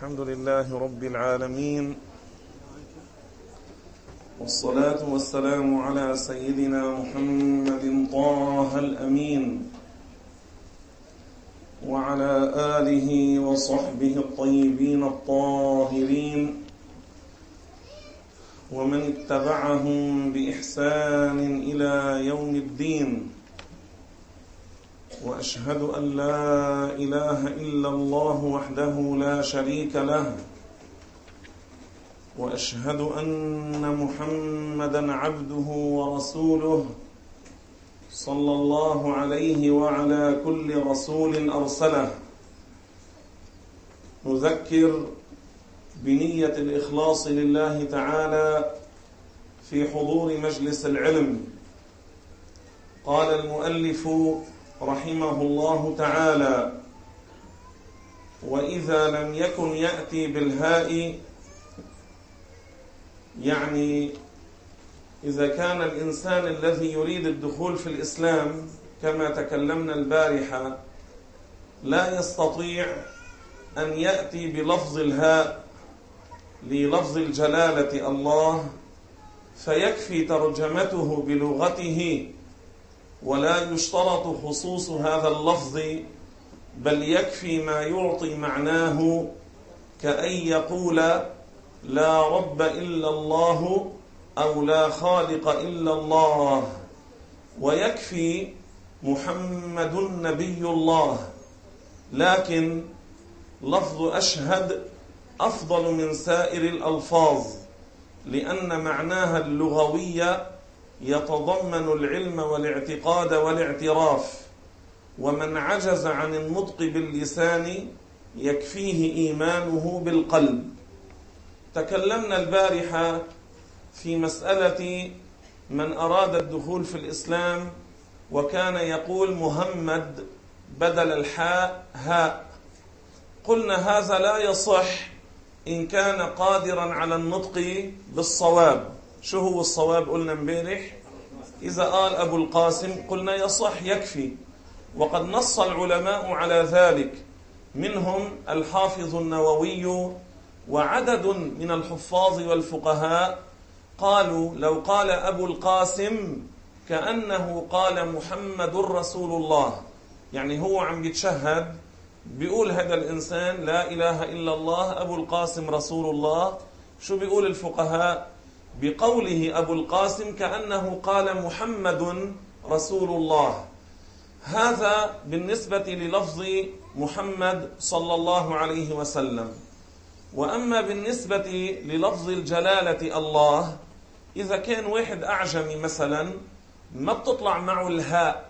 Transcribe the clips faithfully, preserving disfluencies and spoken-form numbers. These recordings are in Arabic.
الحمد لله رب العالمين، والصلاة والسلام على سيدنا محمد طه الأمين وعلى آله وصحبه الطيبين الطاهرين ومن اتبعهم بإحسان إلى يوم الدين. وأشهد أن لا إله إلا الله وحده لا شريك له، وأشهد أن محمدًا عبده ورسوله صلى الله عليه وعلى كل رسول أرسله. نذكر بنية الإخلاص لله تعالى في حضور مجلس العلم. قال المؤلف رحمه الله تعالى: وإذا لم يكن يأتي بالهاء، يعني إذا كان الإنسان الذي يريد الدخول في الإسلام كما تكلمنا البارحة لا يستطيع أن يأتي بلفظ الهاء للفظ الجلالة الله، فيكفي ترجمته بلغته، ولا يشترط خصوص هذا اللفظ، بل يكفي ما يعطي معناه، كأن يقول لا رب إلا الله أو لا خالق إلا الله، ويكفي محمد نبي الله. لكن لفظ أشهد أفضل من سائر الألفاظ، لأن معناها اللغوي يتضمن العلم والاعتقاد والاعتراف، ومن عجز عن النطق باللسان يكفيه إيمانه بالقلب. تكلمنا البارحة في مسألة من أراد الدخول في الإسلام وكان يقول محمد بدل الحاء هاء. قلنا هذا لا يصح إن كان قادرا على النطق بالصواب. شو هو الصواب؟ قلنا امبارح إذا قال أبو القاسم قلنا يصح يكفي، وقد نص العلماء على ذلك، منهم الحافظ النووي وعدد من الحفاظ والفقهاء قالوا لو قال أبو القاسم كأنه قال محمد رسول الله، يعني هو عم يتشهد بيقول هذا الإنسان لا إله إلا الله أبو القاسم رسول الله. شو بيقول الفقهاء؟ بقوله أبو القاسم كأنه قال محمد رسول الله. هذا بالنسبة للفظ محمد صلى الله عليه وسلم. وأما بالنسبة للفظ الجلالة الله، إذا كان واحد أعجمي مثلا ما بتطلع معه الهاء،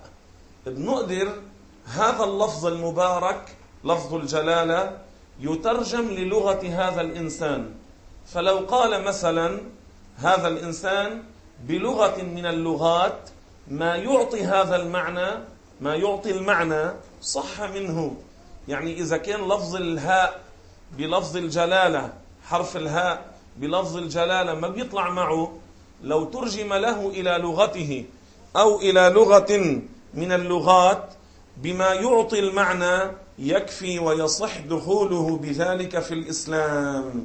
بنقدر هذا اللفظ المبارك لفظ الجلالة يترجم للغة هذا الإنسان. فلو قال مثلا هذا الإنسان بلغة من اللغات ما يعطي هذا المعنى، ما يعطي المعنى صح منه. يعني إذا كان لفظ الهاء بلفظ الجلالة، حرف الهاء بلفظ الجلالة ما بيطلع معه، لو ترجم له إلى لغته أو إلى لغة من اللغات بما يعطي المعنى يكفي ويصح دخوله بذلك في الإسلام،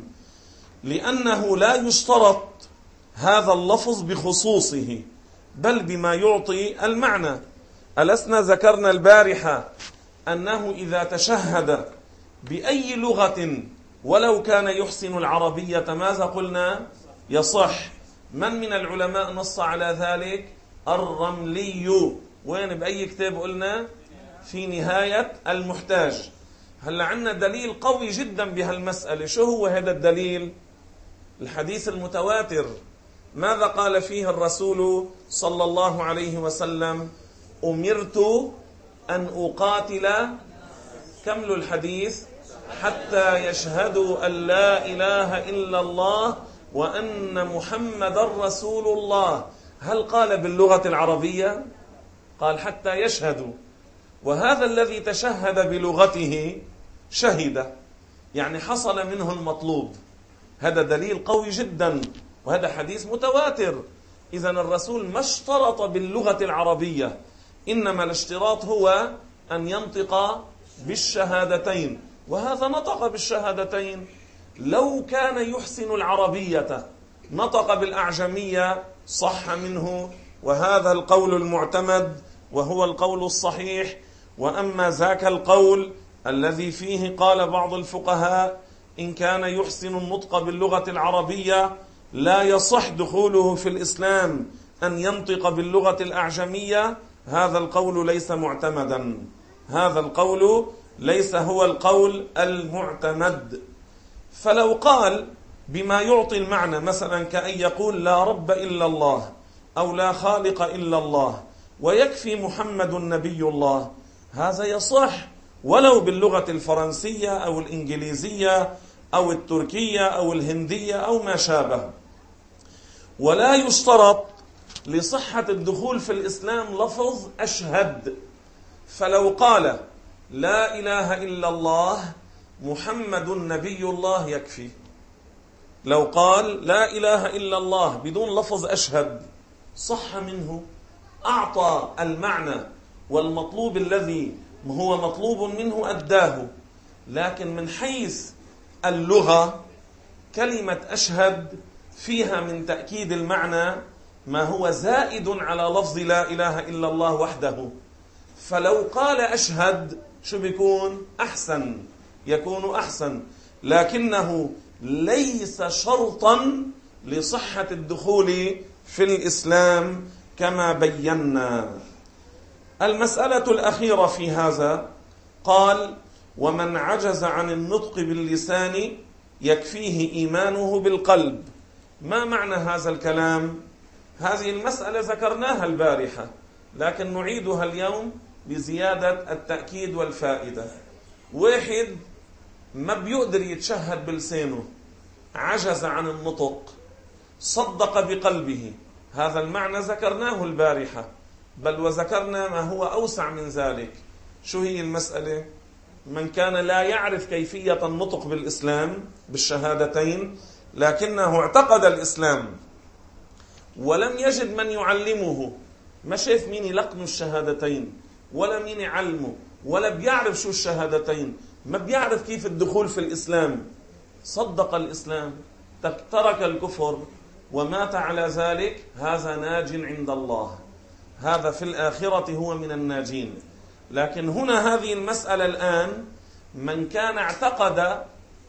لأنه لا يشترط هذا اللفظ بخصوصه بل بما يعطي المعنى. ألسنا ذكرنا البارحة أنه إذا تشهد بأي لغة ولو كان يحسن العربية ماذا قلنا؟ يصح. من من العلماء نص على ذلك؟ الرملي. وين بأي كتاب قلنا؟ في نهاية المحتاج. هل عندنا دليل قوي جدا بهالمسألة. شو هو هذا الدليل؟ الحديث المتواتر. ماذا قال فيه الرسول صلى الله عليه وسلم؟ أمرت أن أقاتل، كمل الحديث، حتى يشهدوا أن لا إله إلا الله وأن محمد رسول الله. هل قال باللغة العربية؟ قال حتى يشهدوا. وهذا الذي تشهد بلغته شهد، يعني حصل منه المطلوب. هذا دليل قوي جدا، وهذا حديث متواتر. إذن الرسول ما اشترط باللغة العربية، إنما الاشتراط هو أن ينطق بالشهادتين. وهذا نطق بالشهادتين. لو كان يحسن العربية نطق بالأعجمية صح منه، وهذا القول المعتمد وهو القول الصحيح. وأما ذاك القول الذي فيه قال بعض الفقهاء إن كان يحسن النطق باللغة العربية لا يصح دخوله في الإسلام أن ينطق باللغة الأعجمية، هذا القول ليس معتمدا، هذا القول ليس هو القول المعتمد. فلو قال بما يعطي المعنى مثلا كأن يقول لا رب إلا الله أو لا خالق إلا الله ويكفي محمد نبي الله، هذا يصح ولو باللغة الفرنسية أو الإنجليزية أو التركية أو الهندية أو ما شابه. ولا يشترط لصحة الدخول في الإسلام لفظ أشهد. فلو قال لا إله إلا الله محمد نبي الله يكفي. لو قال لا إله إلا الله بدون لفظ أشهد صح منه، أعطى المعنى والمطلوب الذي هو مطلوب منه أداه. لكن من حيث اللغة كلمة أشهد فيها من تأكيد المعنى ما هو زائد على لفظ لا إله إلا الله وحده. فلو قال أشهد شو بيكون؟ أحسن، يكون أحسن، لكنه ليس شرطا لصحة الدخول في الإسلام كما بينا. المسألة الأخيرة في هذا قال ومن عجز عن النطق باللسان يكفيه إيمانه بالقلب. ما معنى هذا الكلام؟ هذه المسألة ذكرناها البارحة لكن نعيدها اليوم بزيادة التأكيد والفائدة. واحد ما بيقدر يتشهد بلسانه، عجز عن النطق، صدق بقلبه، هذا المعنى ذكرناه البارحة، بل وذكرنا ما هو أوسع من ذلك. شو هي المسألة؟ من كان لا يعرف كيفية النطق بالإسلام بالشهادتين لكنه اعتقد الإسلام ولم يجد من يعلمه، ما شاف مين يلقنوا الشهادتين ولا مين يعلمه ولا بيعرف شو الشهادتين، ما بيعرف كيف الدخول في الإسلام، صدق الإسلام، ترك الكفر ومات على ذلك، هذا ناج عند الله، هذا في الآخرة هو من الناجين. لكن هنا هذه المسألة الآن من كان اعتقد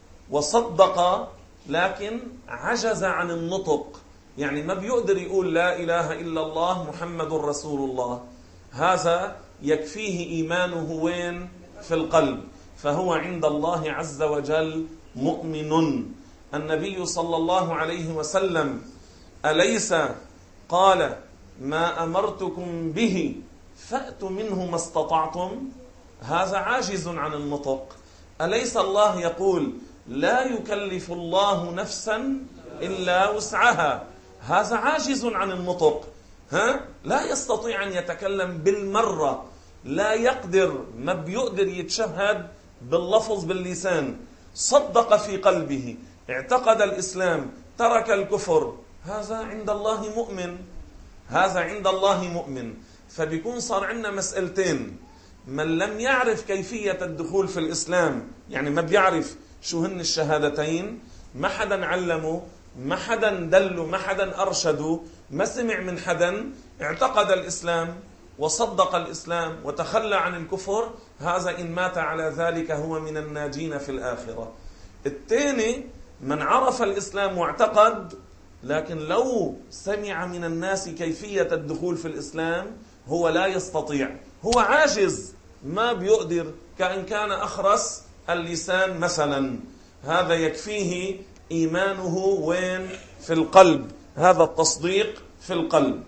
وصدق لكن عجز عن النطق، يعني ما بيقدر يقول لا إله إلا الله محمد رسول الله، هذا يكفيه إيمانه وين؟ في القلب، فهو عند الله عز وجل مؤمن. النبي صلى الله عليه وسلم أليس قال ما أمرتكم به فأتوا منه ما استطعتم؟ هذا عاجز عن النطق. أليس الله يقول لا يكلف الله نفسا إلا وسعها؟ هذا عاجز عن النطق، ها؟ لا يستطيع أن يتكلم بالمرة، لا يقدر، ما بيقدر يتشهد باللفظ باللسان، صدق في قلبه، اعتقد الإسلام، ترك الكفر، هذا عند الله مؤمن، هذا عند الله مؤمن. فبيكون صار عندنا مسألتين: من لم يعرف كيفية الدخول في الإسلام، يعني ما بيعرف شو هن الشهادتين، ما حدا علمه، ما حدا دله، ما حدا أرشده، ما سمع من حدا، اعتقد الإسلام وصدق الإسلام وتخلى عن الكفر، هذا إن مات على ذلك هو من الناجين في الآخرة. الثاني من عرف الإسلام واعتقد لكن لو سمع من الناس كيفية الدخول في الإسلام هو لا يستطيع، هو عاجز، ما بيقدر، كأن كان أخرس اللسان مثلا، هذا يكفيه إيمانه وين؟ في القلب، هذا التصديق في القلب.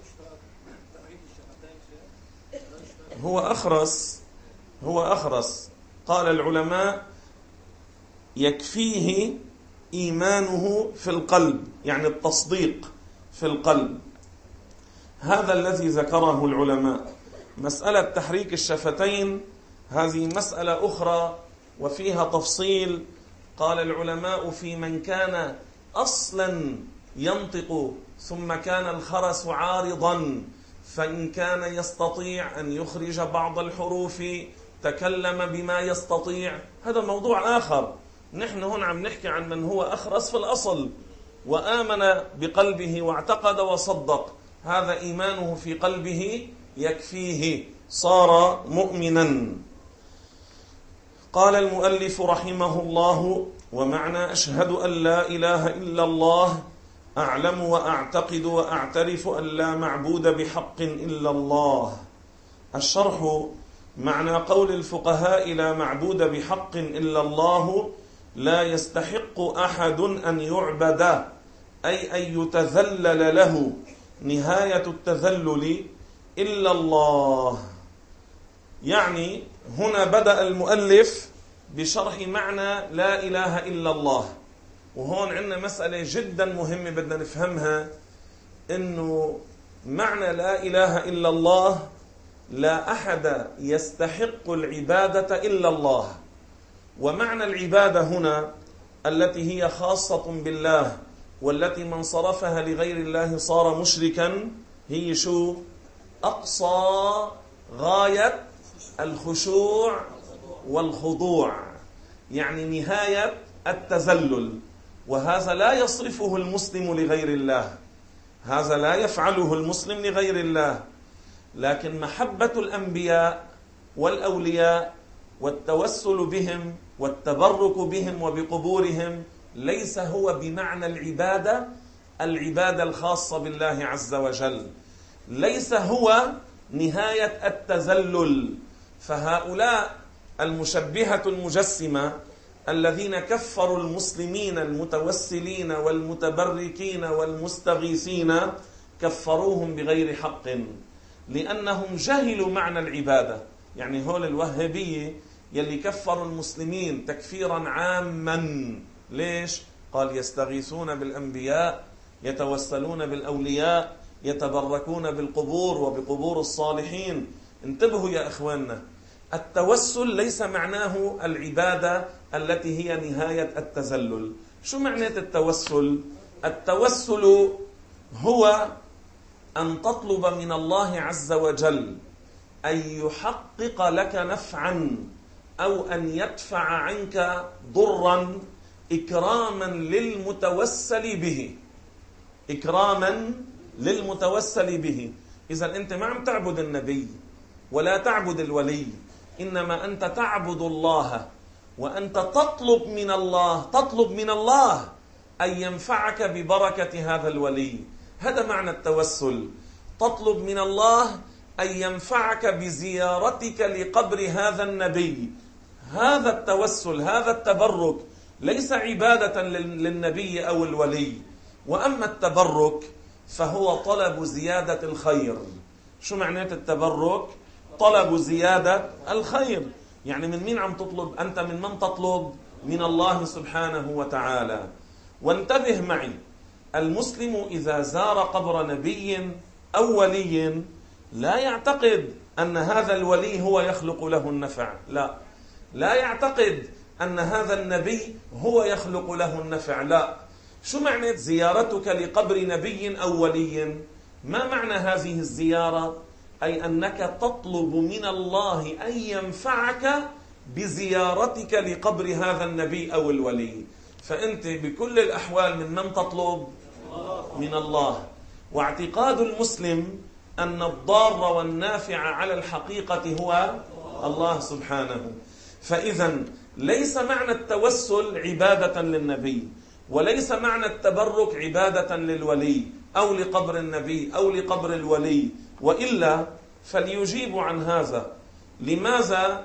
هو أخرس، هو أخرس، قال العلماء يكفيه إيمانه في القلب، يعني التصديق في القلب، هذا الذي ذكره العلماء. مسألة تحريك الشفتين هذه مسألة أخرى وفيها تفصيل. قال العلماء في من كان أصلا ينطق ثم كان الخرس عارضا، فإن كان يستطيع أن يخرج بعض الحروف تكلم بما يستطيع، هذا موضوع آخر. نحن هون عم نحكي عن من هو أخرس في الأصل وآمن بقلبه واعتقد وصدق، هذا إيمانه في قلبه يكفيه، صار مؤمنا. قال المؤلف رحمه الله: ومعنى أشهد أن لا إله إلا الله أعلم وأعتقد وأعترف أن لا معبود بحق إلا الله. الشرح: معنى قول الفقهاء لا معبود بحق إلا الله لا يستحق أحد أن يعبد، أي أن يتذلل له نهاية التذلل إلا الله. يعني هنا بدأ المؤلف بشرح معنى لا إله إلا الله، وهون عندنا مسألة جدا مهمة بدنا نفهمها، إنه معنى لا إله إلا الله لا أحد يستحق العبادة إلا الله. ومعنى العبادة هنا التي هي خاصة بالله والتي من صرفها لغير الله صار مشركا، هي شو؟ أقصى غاية الخشوع والخضوع، يعني نهاية التذلل. وهذا لا يصرفه المسلم لغير الله، هذا لا يفعله المسلم لغير الله. لكن محبة الأنبياء والأولياء والتوسل بهم والتبرك بهم وبقبورهم ليس هو بمعنى العبادة، العبادة الخاصة بالله عز وجل، ليس هو نهاية التذلل. فهؤلاء المشبهة المجسمة الذين كفروا المسلمين المتوسلين والمتبركين والمستغيثين كفروهم بغير حق، لأنهم جهلوا معنى العبادة. يعني هول الوهابية يلي كفروا المسلمين تكفيرا عاما، ليش؟ قال يستغيثون بالأنبياء، يتوسلون بالأولياء، يتبركون بالقبور وبقبور الصالحين. انتبهوا يا إخواننا، التوسل ليس معناه العبادة التي هي نهاية التذلل. شو معنى التوسل؟ التوسل هو أن تطلب من الله عز وجل أن يحقق لك نفعا أو أن يدفع عنك ضرا إكراما للمتوسل به، إكراما للمتوسل به. إذا أنت ما عم تعبد النبي ولا تعبد الولي، إنما أنت تعبد الله، وأنت تطلب من الله تطلب من الله أن ينفعك ببركة هذا الولي. هذا معنى التوسل، تطلب من الله أن ينفعك بزيارتك لقبر هذا النبي. هذا التوسل، هذا التبرك ليس عبادة للنبي أو الولي. وأما التبرك فهو طلب زيادة الخير. شو معنى التبرك؟ طلب زيادة الخير. يعني من مين عم تطلب؟ أنت من من تطلب؟ من الله سبحانه وتعالى. وانتبه معي، المسلم إذا زار قبر نبي أو ولي لا يعتقد أن هذا الولي هو يخلق له النفع، لا لا يعتقد أن هذا النبي هو يخلق له النفع، لا. شو معنى زيارتك لقبر نبي أو ولي؟ ما معنى هذه الزيارة؟ أي أنك تطلب من الله أن ينفعك بزيارتك لقبر هذا النبي أو الولي. فأنت بكل الأحوال من من تطلب؟ من الله. واعتقاد المسلم أن الضار والنافع على الحقيقة هو الله سبحانه. فإذا ليس معنى التوسل عبادة للنبي، وليس معنى التبرك عبادة للولي أو لقبر النبي أو لقبر الولي. وإلا فليجيبوا عن هذا. لماذا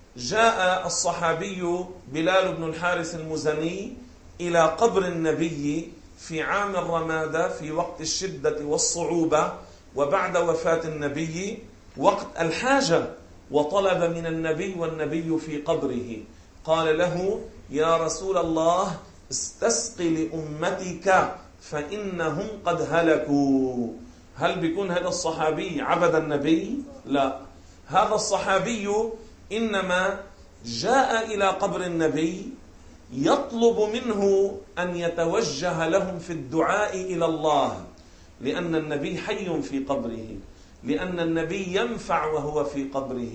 جاء الصحابي بلال بن الحارث المزني إلى قبر النبي في عام الرمادة في وقت الشدة والصعوبة وبعد وفاة النبي وقت الحاجة، وطلب من النبي والنبي في قبره؟ قال له: يا رسول الله استسق لأمتك فإنهم قد هلكوا. هل بيكون هذا الصحابي عبد النبي؟ لا، هذا الصحابي إنما جاء إلى قبر النبي يطلب منه أن يتوجه لهم في الدعاء إلى الله، لأن النبي حي في قبره، لأن النبي ينفع وهو في قبره.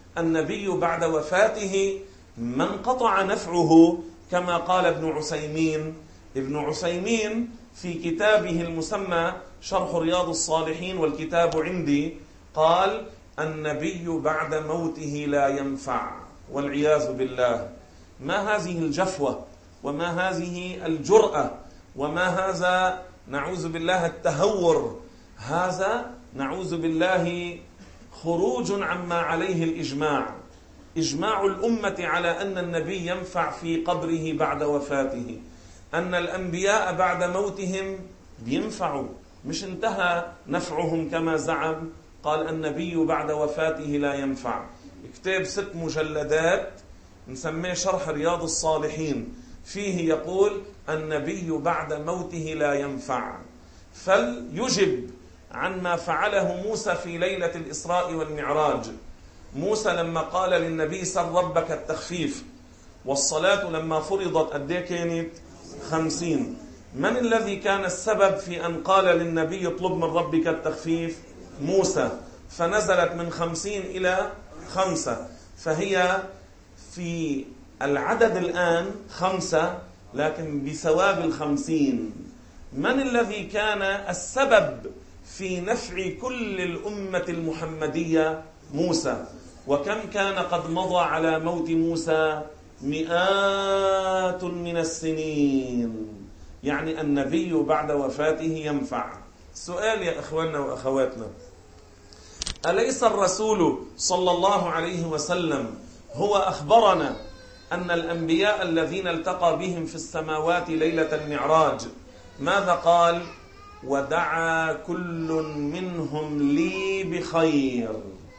النبي بعد وفاته ما انقطع نفعه، كما قال ابن عثيمين. ابن عثيمين في كتابه المسمى شرح رياض الصالحين، والكتاب عندي، قال النبي بعد موته لا ينفع، والعياذ بالله. ما هذه الجفوة، وما هذه الجرأة، وما هذا نعوذ بالله التهور، هذا نعوذ بالله خروج عما عليه الإجماع. إجماع الأمة على أن النبي ينفع في قبره بعد وفاته، أن الأنبياء بعد موتهم بينفعوا، مش انتهى نفعهم كما زعم. قال النبي بعد وفاته لا ينفع. كتاب ست مجلدات نسميه شرح رياض الصالحين، فيه يقول النبي بعد موته لا ينفع. فليجب عن ما فعله موسى في ليلة الإسراء والمعراج. موسى لما قال للنبي سل ربك التخفيف، والصلاة لما فرضت قد ايه كانت؟ خمسين. من الذي كان السبب في أن قال للنبي اطلب من ربك التخفيف؟ موسى، فنزلت من خمسين إلى خمسة، فهي في العدد الآن خمسة، لكن بثواب الخمسين. من الذي كان السبب في نفع كل الأمة المحمدية؟ موسى. وكم كان قد مضى على موت موسى؟ مئات من السنين. يعني النبي بعد وفاته ينفع. سؤال يا إخواننا وأخواتنا، أليس الرسول صلى الله عليه وسلم هو أخبرنا أن الأنبياء الذين التقى بهم في السماوات ليلة المعراج ماذا قال؟ ودعا كل منهم لي بخير.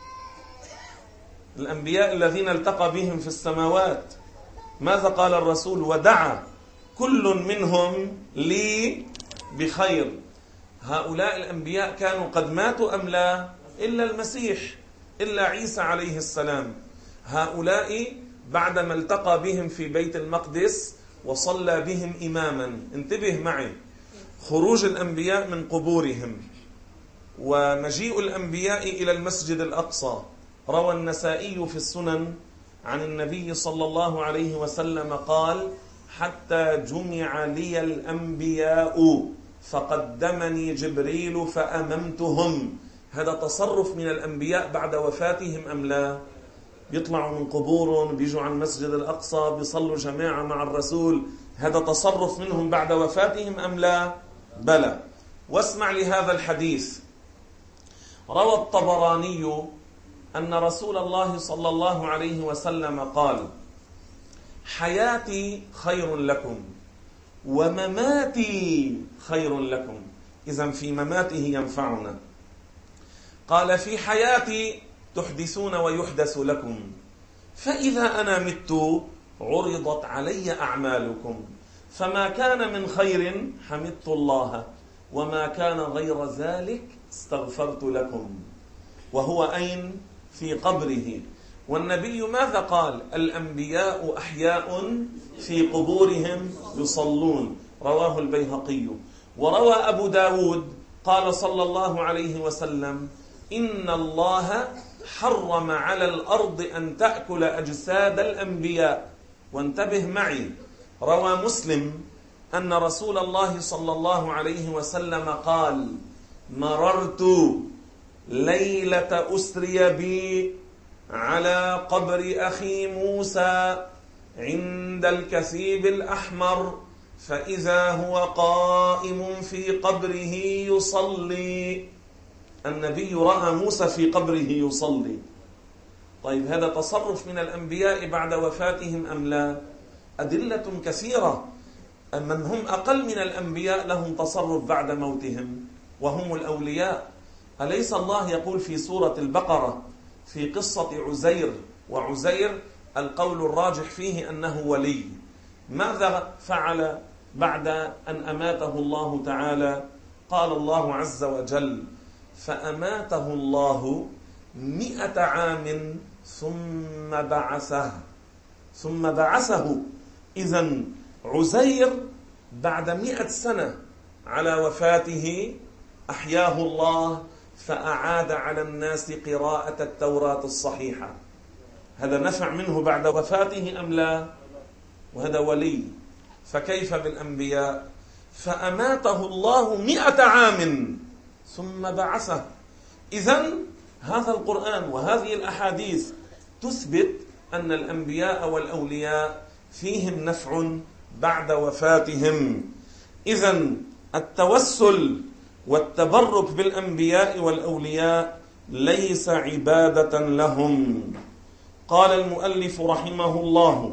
الأنبياء الذين التقى بهم في السماوات ماذا قال الرسول؟ ودعا كل منهم لي بخير. هؤلاء الأنبياء كانوا قد ماتوا أم لا؟ إلا المسيح، إلا عيسى عليه السلام. هؤلاء بعدما التقى بهم في بيت المقدس وصلى بهم إماما. انتبه معي، خروج الأنبياء من قبورهم ومجيء الأنبياء إلى المسجد الأقصى. روى النسائي في السنن عن النبي صلى الله عليه وسلم قال حتى جمع لي الأنبياء فقدمني جبريل فأممتهم. هذا تصرف من الأنبياء بعد وفاتهم أم لا؟ بيطلعوا من قبورهم، بيجوا عن المسجد الأقصى، بيصلوا جماعة مع الرسول. هذا تصرف منهم بعد وفاتهم أم لا؟ بلى. واسمع لهذا الحديث. روى الطبراني أن رسول الله صلى الله عليه وسلم قال حياتي خير لكم ومماتي خير لكم. إذن في مماته ينفعنا. قال في حياتي تحدثون ويحدث لكم، فإذا أنا مت عرضت علي أعمالكم، فما كان من خير حمدت الله، وما كان غير ذلك استغفرت لكم. وهو أين؟ في قبره. والنبي ماذا قال؟ الأنبياء أحياء في قبورهم يصلون. رواه البيهقي. وروى أبو داود قال صلى الله عليه وسلم إن الله حرم على الأرض أن تأكل أجساد الأنبياء. وانتبه معي، روى مسلم أن رسول الله صلى الله عليه وسلم قال مررت ليلة أسري بي على قبر أخي موسى عند الكثيب الأحمر، فإذا هو قائم في قبره يصلي. النبي رأى موسى في قبره يصلي. طيب هذا تصرف من الأنبياء بعد وفاتهم أم لا؟ أدلة كثيرة. من هم أقل من الأنبياء لهم تصرف بعد موتهم، وهم الأولياء. أليس الله يقول في سورة البقرة في قصة عزير؟ وعزير القول الراجح فيه أنه ولي. ماذا فعل بعد أن أماته الله تعالى؟ قال الله عز وجل فأماته الله مئة عام ثم بعثه ثم بعثه. إذن عزير بعد مئة سنة على وفاته أحياه الله، فأعاد على الناس قراءة التوراة الصحيحة. هذا نفع منه بعد وفاته أم لا؟ وهذا ولي. فكيف بالأنبياء؟ فأماته الله مئة عام ثم بعثه. إذن هذا القرآن وهذه الأحاديث تثبت أن الأنبياء والأولياء فيهم نفع بعد وفاتهم. إذن التوسل والتبرك بالأنبياء والأولياء ليس عبادة لهم. قال المؤلف رحمه الله: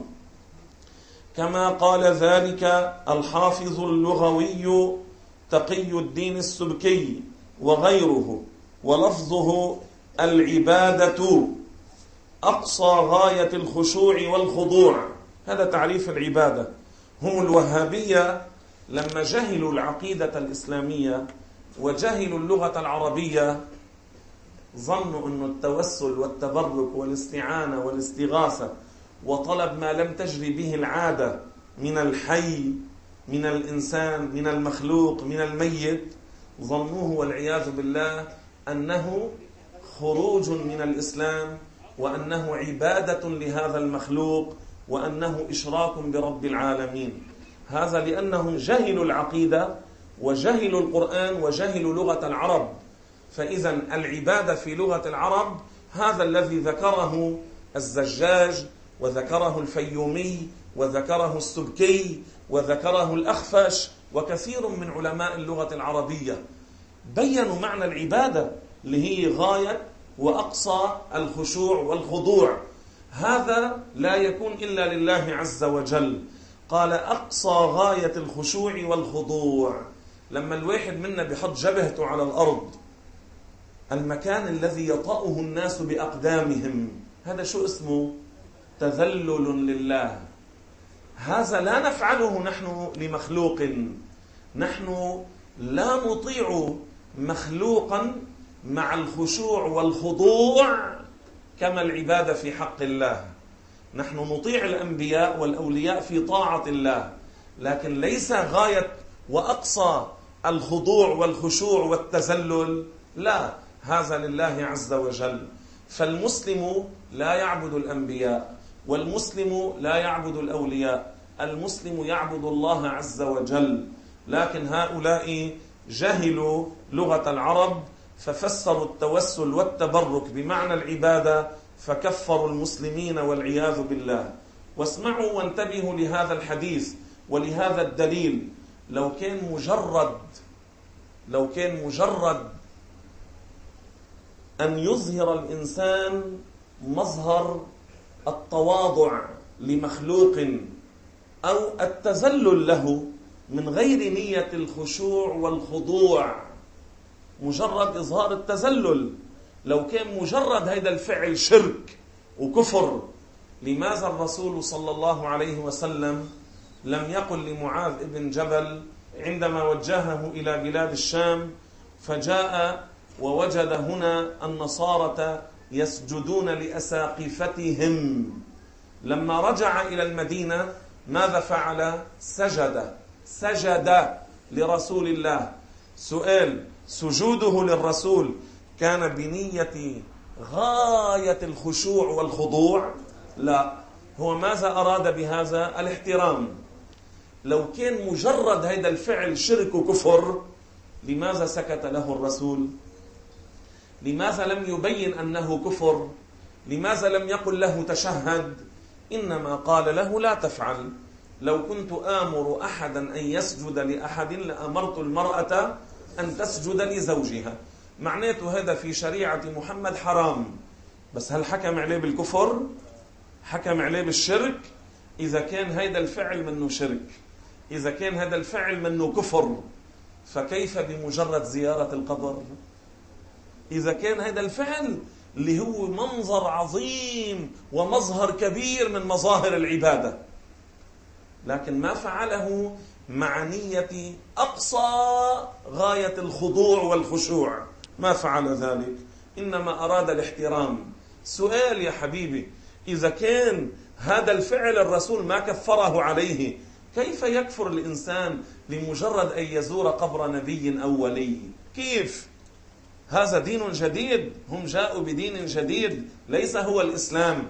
كما قال ذلك الحافظ اللغوي تقي الدين السبكي وغيره، ولفظه العبادة أقصى غاية الخشوع والخضوع. هذا تعريف العبادة. هم الوهابية لما جهلوا العقيدة الإسلامية وجهلوا اللغة العربية ظنوا أن التوسل والتبرك والاستعانة والاستغاثة وطلب ما لم تجري به العادة من الحي، من الإنسان، من المخلوق، من الميت، ظنوه والعياذ بالله أنه خروج من الإسلام، وأنه عبادة لهذا المخلوق، وأنه إشراك برب العالمين. هذا لأنهم جهلوا العقيدة وجهلوا القرآن وجهلوا لغة العرب. فإذا العبادة في لغة العرب هذا الذي ذكره الزجاج وذكره الفيومي وذكره السبكي وذكره الأخفش وكثير من علماء اللغة العربية، بيّنوا معنى العبادة اللي هي غاية وأقصى الخشوع والخضوع. هذا لا يكون إلا لله عز وجل. قال أقصى غاية الخشوع والخضوع. لما الواحد منا بيحط جبهته على الأرض، المكان الذي يطأه الناس بأقدامهم، هذا شو اسمه؟ تذلل لله. هذا لا نفعله نحن لمخلوق. نحن لا نطيع مخلوقا مع الخشوع والخضوع كما العبادة في حق الله. نحن نطيع الأنبياء والأولياء في طاعة الله، لكن ليس غاية وأقصى الخضوع والخشوع والتذلل، لا، هذا لله عز وجل. فالمسلم لا يعبد الأنبياء، والمسلم لا يعبد الأولياء، المسلم يعبد الله عز وجل. لكن هؤلاء جهلوا لغة العرب ففسروا التوسل والتبرك بمعنى العبادة فكفروا المسلمين والعياذ بالله. واسمعوا وانتبهوا لهذا الحديث ولهذا الدليل. لو كان مجرد لو كان مجرد أن يظهر الإنسان مظهر التواضع لمخلوق أو التذلل له من غير نية الخشوع والخضوع، مجرد إظهار التذلل، لو كان مجرد هذا الفعل شرك وكفر، لماذا الرسول صلى الله عليه وسلم لم يقل لمعاذ بن جبل عندما وجهه إلى بلاد الشام فجاء ووجد هنا النصارى يسجدون لأساقفتهم، لما رجع إلى المدينة ماذا فعل؟ سجد سجد لرسول الله. سؤال: سجوده للرسول كان بنية غاية الخشوع والخضوع؟ لا. هو ماذا أراد بهذا؟ الاحترام. لو كان مجرد هذا الفعل شرك وكفر، لماذا سكت له الرسول؟ لماذا لم يبين أنه كفر؟ لماذا لم يقل له تشهد؟ إنما قال له لا تفعل. لو كنت آمر أحدا أن يسجد لأحد لأمرت المرأة أن تسجد لزوجها. معناته هذا في شريعة محمد حرام، بس هل حكم عليه بالكفر؟ حكم عليه بالشرك. إذا كان هذا الفعل منه شرك، إذا كان هذا الفعل منه كفر، فكيف بمجرد زيارة القبر؟ إذا كان هذا الفعل اللي هو منظر عظيم ومظهر كبير من مظاهر العبادة، لكن ما فعله مع نية أقصى غاية الخضوع والخشوع، ما فعل ذلك، إنما أراد الاحترام. سؤال يا حبيبي: إذا كان هذا الفعل الرسول ما كفره عليه، كيف يكفر الإنسان لمجرد أن يزور قبر نبي أو ولي؟ كيف؟ هذا دين جديد، هم جاءوا بدين جديد ليس هو الإسلام.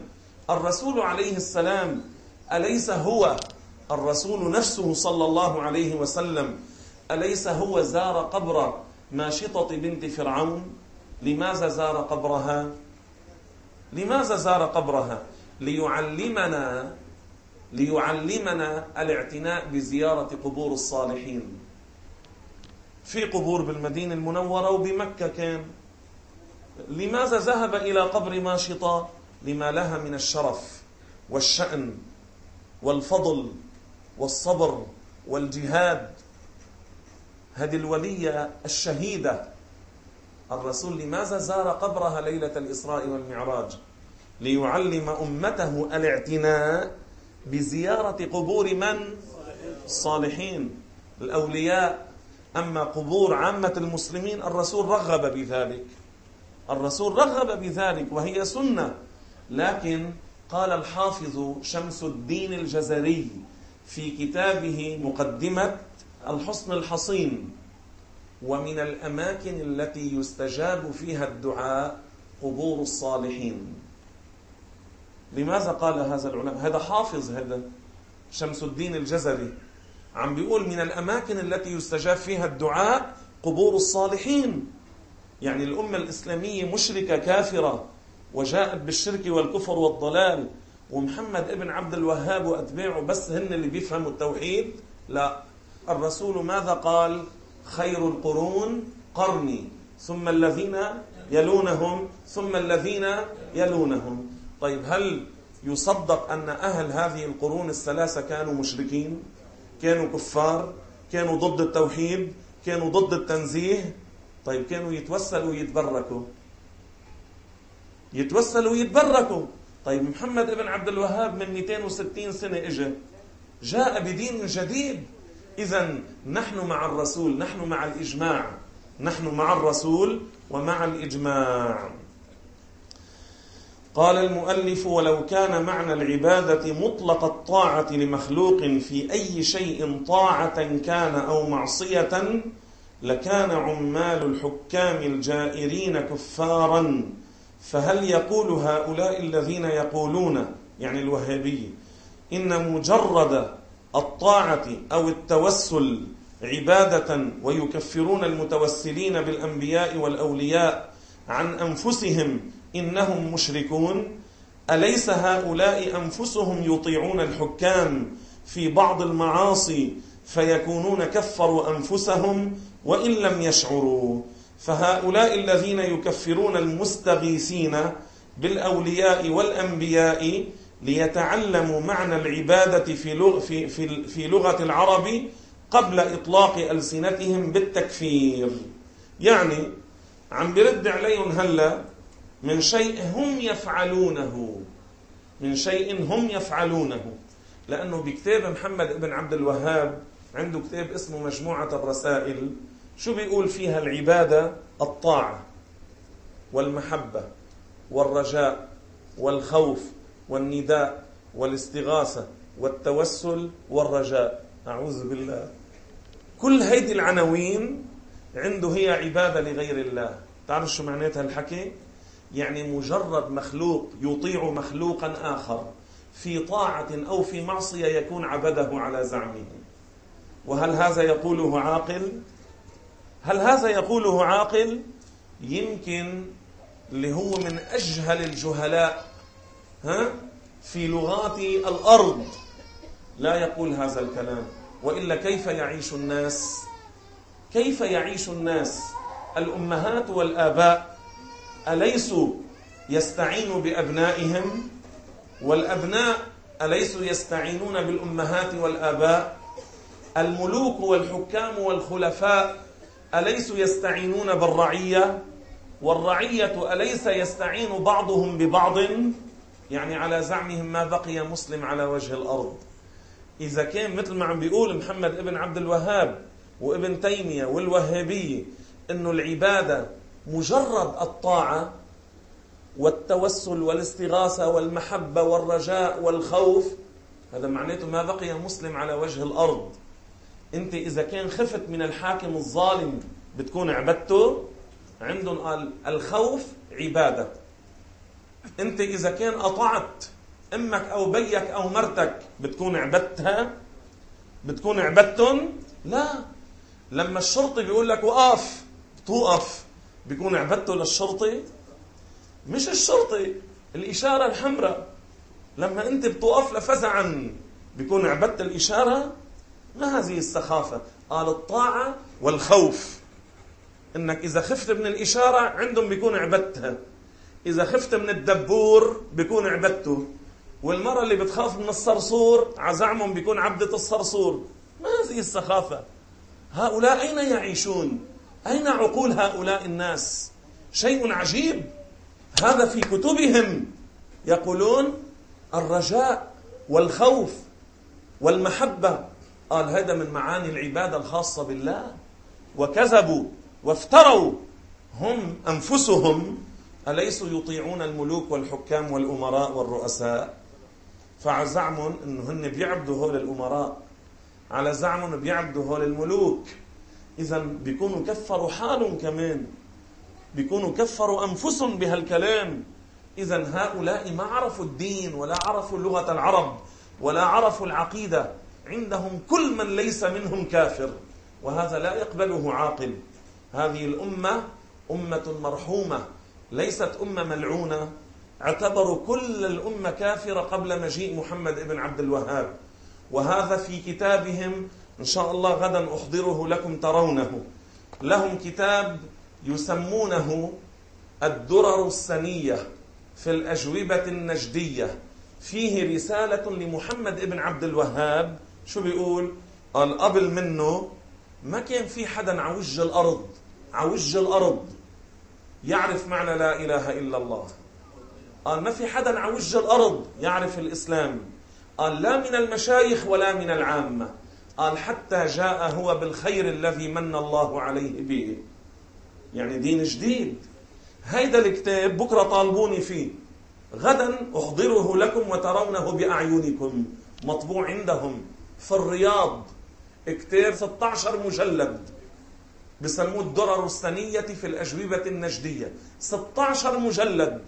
الرسول عليه السلام أليس هو الرسول نفسه صلى الله عليه وسلم أليس هو زار قبر ماشطة بنت فرعون؟ لماذا زار قبرها؟ لماذا زار قبرها؟ ليعلمنا ليعلمنا الاعتناء بزيارة قبور الصالحين. في قبور بالمدينة المنورة وبمكة كان. لماذا ذهب إلى قبر ماشطة؟ لما لها من الشرف والشأن والفضل والصبر والجهاد. هذه الولية الشهيدة الرسول لماذا زار قبرها ليلة الإسراء والمعراج؟ ليعلم أمته الاعتناء بزيارة قبور من؟ الصالحين الأولياء. أما قبور عامة المسلمين الرسول رغب بذلك، الرسول رغب بذلك وهي سنة. لكن قال الحافظ شمس الدين الجزري في كتابه مقدمة الحصن الحصين: ومن الأماكن التي يستجاب فيها الدعاء قبور الصالحين. لماذا قال هذا العلماء؟ هذا حافظ، هذا شمس الدين الجزري عم بيقول من الأماكن التي يستجاب فيها الدعاء قبور الصالحين. يعني الأمة الإسلامية مشركة كافرة وجاءت بالشرك والكفر والضلال، ومحمد ابن عبد الوهاب وأتباعه بس هن اللي بيفهموا التوحيد؟ لا. الرسول ماذا قال؟ خير القرون قرني ثم الذين يلونهم ثم الذين يلونهم. طيب هل يصدق أن أهل هذه القرون الثلاثة كانوا مشركين؟ كانوا كفار؟ كانوا ضد التوحيد؟ كانوا ضد التنزيه؟ طيب كانوا يتوسلوا ويتبركوا يتوسلوا ويتبركوا. طيب محمد ابن عبد الوهاب من مئتين وستين سنة اجى جاء بدين جديد. إذن نحن مع الرسول، نحن مع الإجماع، نحن مع الرسول ومع الإجماع. قال المؤلف: ولو كان معنى العبادة مطلق الطاعة لمخلوق في أي شيء طاعة كان أو معصية لكان عمال الحكام الجائرين كفارا. فهل يقول هؤلاء الذين يقولون، يعني الوهابية، إن مجرد الطاعة أو التوسل عبادة ويكفرون المتوسلين بالأنبياء والأولياء عن أنفسهم إنهم مشركون؟ أليس هؤلاء أنفسهم يطيعون الحكام في بعض المعاصي فيكونون كفروا أنفسهم وإن لم يشعروا؟ فهؤلاء الذين يكفرون المستغيثين بالأولياء والأنبياء ليتعلموا معنى العبادة في لغة, في, في, في لغة العرب قبل إطلاق ألسنتهم بالتكفير. يعني عم برد عليهم هلا من شيء هم يفعلونه من شيء هم يفعلونه لأنه بكتاب محمد بن عبد الوهاب عنده كتاب اسمه مجموعة الرسائل. شو بيقول فيها؟ العبادة الطاعة والمحبة والرجاء والخوف والنداء والاستغاثة والتوسل والرجاء. أعوذ بالله. كل هيدي العناوين عنده هي عبادة لغير الله. تعرف شو معناتها الحكي؟ يعني مجرد مخلوق يطيع مخلوقا آخر في طاعة أو في معصية يكون عبده على زعمه. وهل هذا يقوله عاقل؟ هل هذا يقوله عاقل؟ يمكن اللي هو من أجهل الجهلاء ها في لغات الأرض لا يقول هذا الكلام. وإلا كيف يعيش الناس؟ كيف يعيش الناس؟ الأمهات والآباء أليسوا يستعينوا بأبنائهم؟ والأبناء أليسوا يستعينون بالأمهات والآباء؟ الملوك والحكام والخلفاء أليسوا يستعينون بالرعية؟ والرعية أليس يستعين بعضهم ببعض؟ يعني على زعمهم ما بقي مسلم على وجه الأرض. إذا كان مثل ما عم بيقول محمد ابن عبد الوهاب وابن تيمية والوهابية إنه العبادة مجرد الطاعة والتوسل والاستغاثة والمحبة والرجاء والخوف، هذا معناته ما بقي مسلم على وجه الأرض. أنت إذا كان خفت من الحاكم الظالم بتكون عبادته. عندهم قال الخوف عبادة. أنت إذا كان أطعت امك او بيك او مرتك بتكون عبدتها؟ بتكون عبدتهم؟ لا. لما الشرطي بيقول لك وقف توقف، بيكون عبدته للشرطي؟ مش الشرطي، الاشاره الحمراء لما انت بتوقف لفزعا بيكون عبدت الاشاره؟ ما هذه السخافه. قال الطاعه والخوف، انك اذا خفت من الاشاره عندهم بيكون عبدتها، اذا خفت من الدبور بيكون عبدته، والمرأة اللي بتخاف من الصرصور عزعمهم بيكون عبدة الصرصور. ما هذه السخافة؟ هؤلاء أين يعيشون؟ أين عقول هؤلاء الناس؟ شيء عجيب. هذا في كتبهم يقولون الرجاء والخوف والمحبة. قال هذا من معاني العبادة الخاصة بالله. وكذبوا وافتروا هم أنفسهم أليسوا يطيعون الملوك والحكام والأمراء والرؤساء؟ فعلى زعمهم أنه هن بيعبدوا هول الأمراء، على زعمهم بيعبدوا هول الملوك. إذا بيكونوا كفروا حالهم كمان، بيكونوا كفروا أنفسهم بهالكلام. إذا هؤلاء ما عرفوا الدين ولا عرفوا لغة العرب ولا عرفوا العقيدة. عندهم كل من ليس منهم كافر، وهذا لا يقبله عاقل. هذه الأمة أمة مرحومة، ليست أمة ملعونة. اعتبروا كل الأمة كافرة قبل مجيء محمد ابن عبد الوهاب، وهذا في كتابهم إن شاء الله غدا أحضره لكم ترونه. لهم كتاب يسمونه الدرر السنية في الأجوبة النجدية، فيه رسالة لمحمد ابن عبد الوهاب. شو بيقول؟ قال قبل منه ما كان في حدا عوج الأرض عوج الأرض يعرف معنى لا إله إلا الله. قال ما في حدا عوج الأرض يعرف الإسلام. قال لا من المشايخ ولا من العامة. قال حتى جاء هو بالخير الذي من الله عليه به. يعني دين جديد. هيدا الكتاب بكرة طالبوني فيه، غدا أحضره لكم وترونه بأعينكم. مطبوع عندهم في الرياض، كتاب ستة عشر مجلد بسموه الدرر السنية في الأجوبة النجدية، ستة عشر مجلد.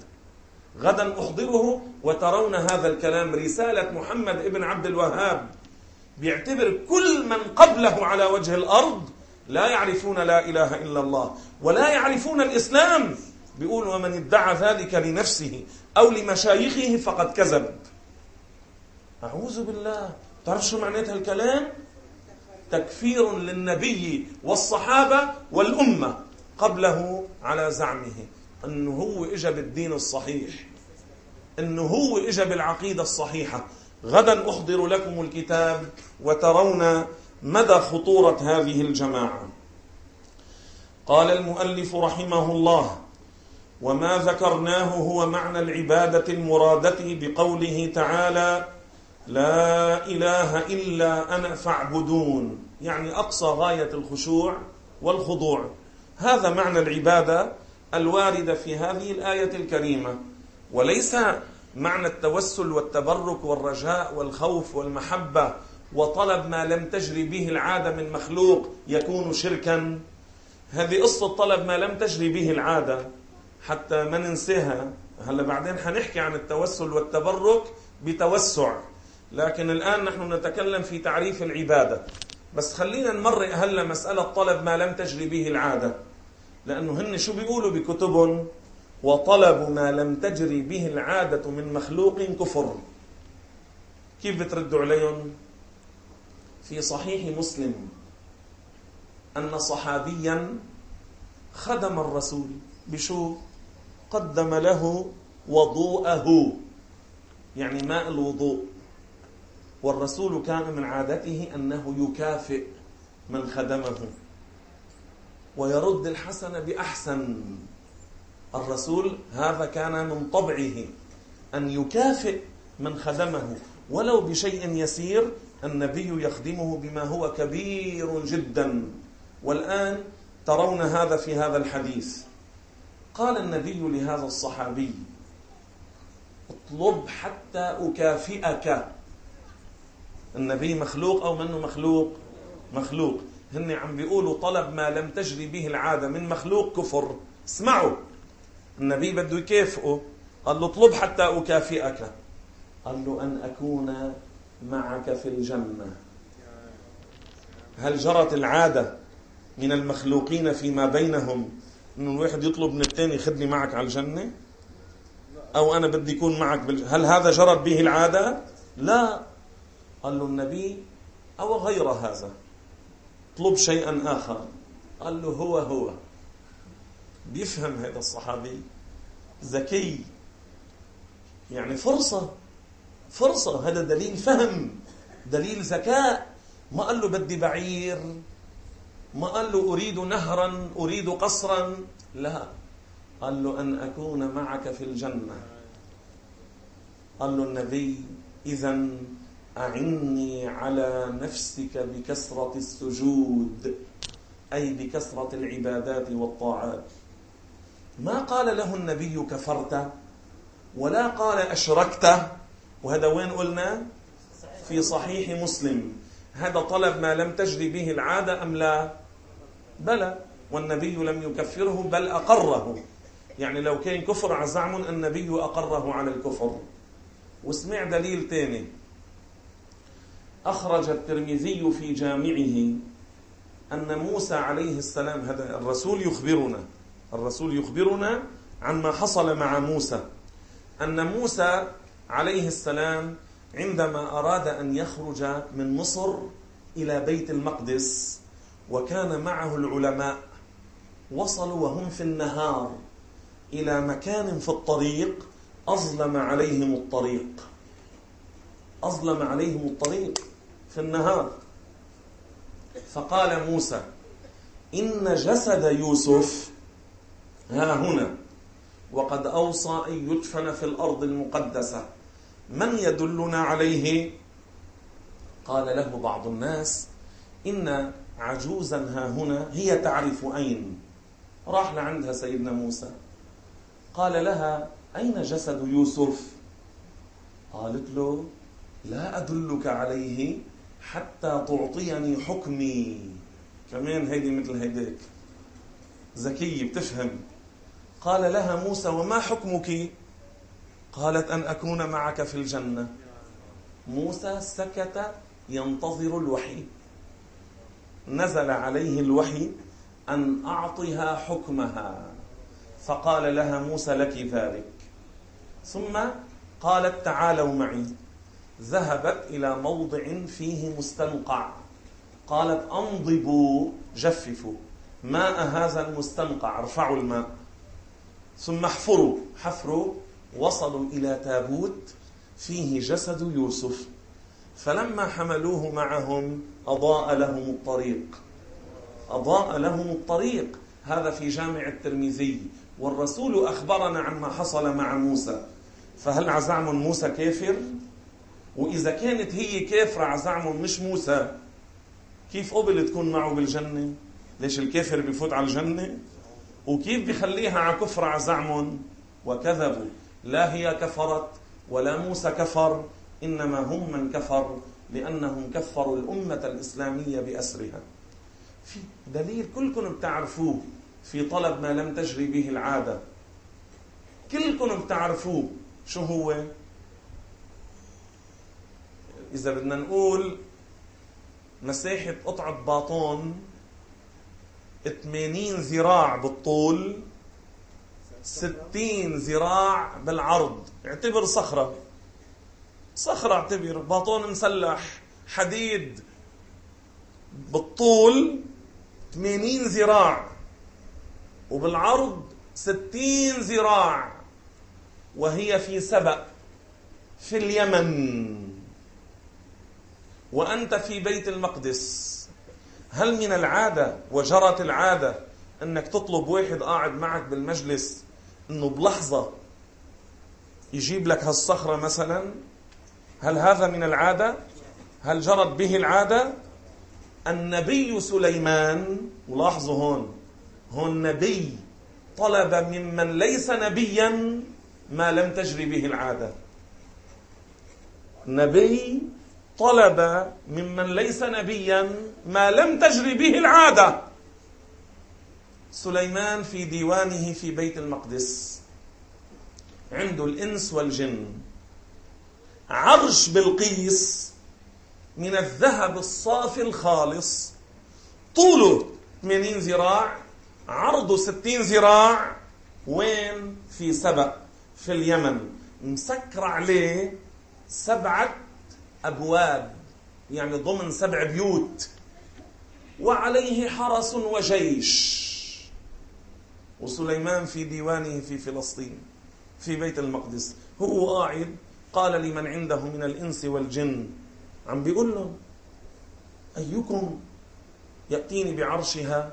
غدا أحضره وترون هذا الكلام، رسالة محمد ابن عبد الوهاب. بيعتبر كل من قبله على وجه الأرض لا يعرفون لا إله إلا الله ولا يعرفون الإسلام. بيقول ومن ادعى ذلك لنفسه أو لمشايخه فقد كذب. أعوذ بالله. تعرف شو معناتها الكلام؟ تكفير للنبي والصحابة والأمة قبله على زعمه أنه هو إجا بالدين الصحيح، أنه هو إجا بالعقيدة الصحيحة. غدا أحضر لكم الكتاب وترون مدى خطورة هذه الجماعة. قال المؤلف رحمه الله: وما ذكرناه هو معنى العبادة المرادة بقوله تعالى: لا إله إلا أنا فاعبدون، يعني أقصى غاية الخشوع والخضوع. هذا معنى العبادة الواردة في هذه الآية الكريمة، وليس معنى التوسل والتبرك والرجاء والخوف والمحبة وطلب ما لم تجري به العادة من مخلوق يكون شركا. هذه قصة طلب ما لم تجري به العادة حتى ما ننساها. هلا بعدين حنحكي عن التوسل والتبرك بتوسع، لكن الآن نحن نتكلم في تعريف العبادة. بس خلينا نمرق هلا مسألة طلب ما لم تجري به العادة، لأنه هن شو بيقولوا بكتبهم؟ وطلب ما لم تجري به العادة من مخلوق كفر. كيف بتردوا عليهم؟ في صحيح مسلم أن صحابيا خدم الرسول بشو؟ قدم له وضوءه، يعني ماء الوضوء، والرسول كان من عادته أنه يكافئ من خدمه ويرد الحسن بأحسن. الرسول هذا كان من طبعه أن يكافئ من خدمه ولو بشيء يسير. النبي يخدمه بما هو كبير جدا، والآن ترون هذا في هذا الحديث. قال النبي لهذا الصحابي: اطلب حتى أكافئك. النبي مخلوق أو منه مخلوق؟ مخلوق. هن عم بيقولوا طلب ما لم تجري به العادة من مخلوق كفر. اسمعوا، النبي بده يكافئه، قال له اطلب حتى أكافئك. قال له أن أكون معك في الجنة. هل جرت العادة من المخلوقين فيما بينهم إنه الواحد يطلب من الثاني خدني معك على الجنة، أو أنا بدي يكون معك بالج... هل هذا جرت به العادة؟ لا. قال له النبي أو غير هذا، طلب شيئا آخر. قال له هو هو. بيفهم هذا الصحابي، ذكي، يعني فرصة فرصة. هذا دليل فهم، دليل ذكاء. ما قال له بدي بعير، ما قال له أريد نهرا، أريد قصرا، لا، قال له أن أكون معك في الجنة. قال له النبي إذن أعني على نفسك بكثرة السجود، أي بكثرة العبادات والطاعات. ما قال له النبي كفرت، ولا قال أشركت. وهذا وين قلنا؟ في صحيح مسلم. هذا طلب ما لم تجري به العادة أم لا؟ بلى، والنبي لم يكفره بل أقره. يعني لو كان كفر عزعم النبي أقره على الكفر. واسمع دليل تاني. أخرج الترمذي في جامعه أن موسى عليه السلام، هذا الرسول يخبرنا الرسول يخبرنا عن ما حصل مع موسى، أن موسى عليه السلام عندما أراد أن يخرج من مصر إلى بيت المقدس وكان معه العلماء، وصلوا وهم في النهار إلى مكان في الطريق أظلم عليهم الطريق أظلم عليهم الطريق في النهار. فقال موسى إن جسد يوسف ها هنا، وقد أوصى أن يدفن في الأرض المقدسة، من يدلنا عليه؟ قال له بعض الناس إن عجوزا ها هنا هي تعرف أين. راح لعندها سيدنا موسى، قال لها أين جسد يوسف؟ قالت له لا أدلك عليه حتى تعطيني حكمي. كمان هيدي مثل هيديك ذكية بتفهم. قال لها موسى وما حكمك؟ قالت أن أكون معك في الجنة. موسى سكت ينتظر الوحي. نزل عليه الوحي أن أعطها حكمها، فقال لها موسى لك ذلك. ثم قالت تعالوا معي. ذهبت إلى موضع فيه مستنقع. قالت أنضبوا، جففوا ماء هذا المستنقع، ارفعوا الماء، ثم احفروا. حفروا، وصلوا إلى تابوت فيه جسد يوسف. فلما حملوه معهم أضاء لهم الطريق أضاء لهم الطريق. هذا في جامع الترمذي. والرسول أخبرنا عن ما حصل مع موسى. فهل عزعم موسى كافر؟ وإذا كانت هي كافرة عزعم مش موسى، كيف قبل تكون معه بالجنة؟ ليش الكافر بيفوت على الجنة؟ وكيف بيخليها على كفر عزعم؟ وكذبوا. لا هي كفرت ولا موسى كفر، إنما هم من كفر لأنهم كفروا الأمة الإسلامية بأسرها. في دليل كلكم بتعرفوه في طلب ما لم تجري به العادة، كلكم بتعرفوه. شو هو؟ إذا بدنا نقول مساحة قطعة باطون ثمانين ذراع بالطول، ستين ذراع بالعرض، اعتبر صخرة صخرة اعتبر باطون مسلح حديد بالطول ثمانين ذراع وبالعرض ستين ذراع، وهي في سبأ في اليمن وأنت في بيت المقدس. هل من العادة وجرت العادة أنك تطلب واحد قاعد معك بالمجلس أنه بلحظة يجيب لك هالصخرة مثلا؟ هل هذا من العادة؟ هل جرت به العادة؟ النبي سليمان، ولاحظوا هون هون نبي طلب ممن ليس نبيا ما لم تجري به العادة. نبي طلب ممن ليس نبيا ما لم تجري به العادة. سليمان في ديوانه في بيت المقدس عنده الإنس والجن. عرش بلقيس من الذهب الصافي الخالص، طوله ثمانين ذراع، عرضه ستين ذراع. وين؟ في سبأ في اليمن. مسكر عليه سبعة أبواب، يعني ضمن سبع بيوت، وعليه حرس وجيش. وسليمان في ديوانه في فلسطين في بيت المقدس، هو قاعد قال لمن عنده من الإنس والجن، عم بيقول لهم: أيكم يأتيني بعرشها؟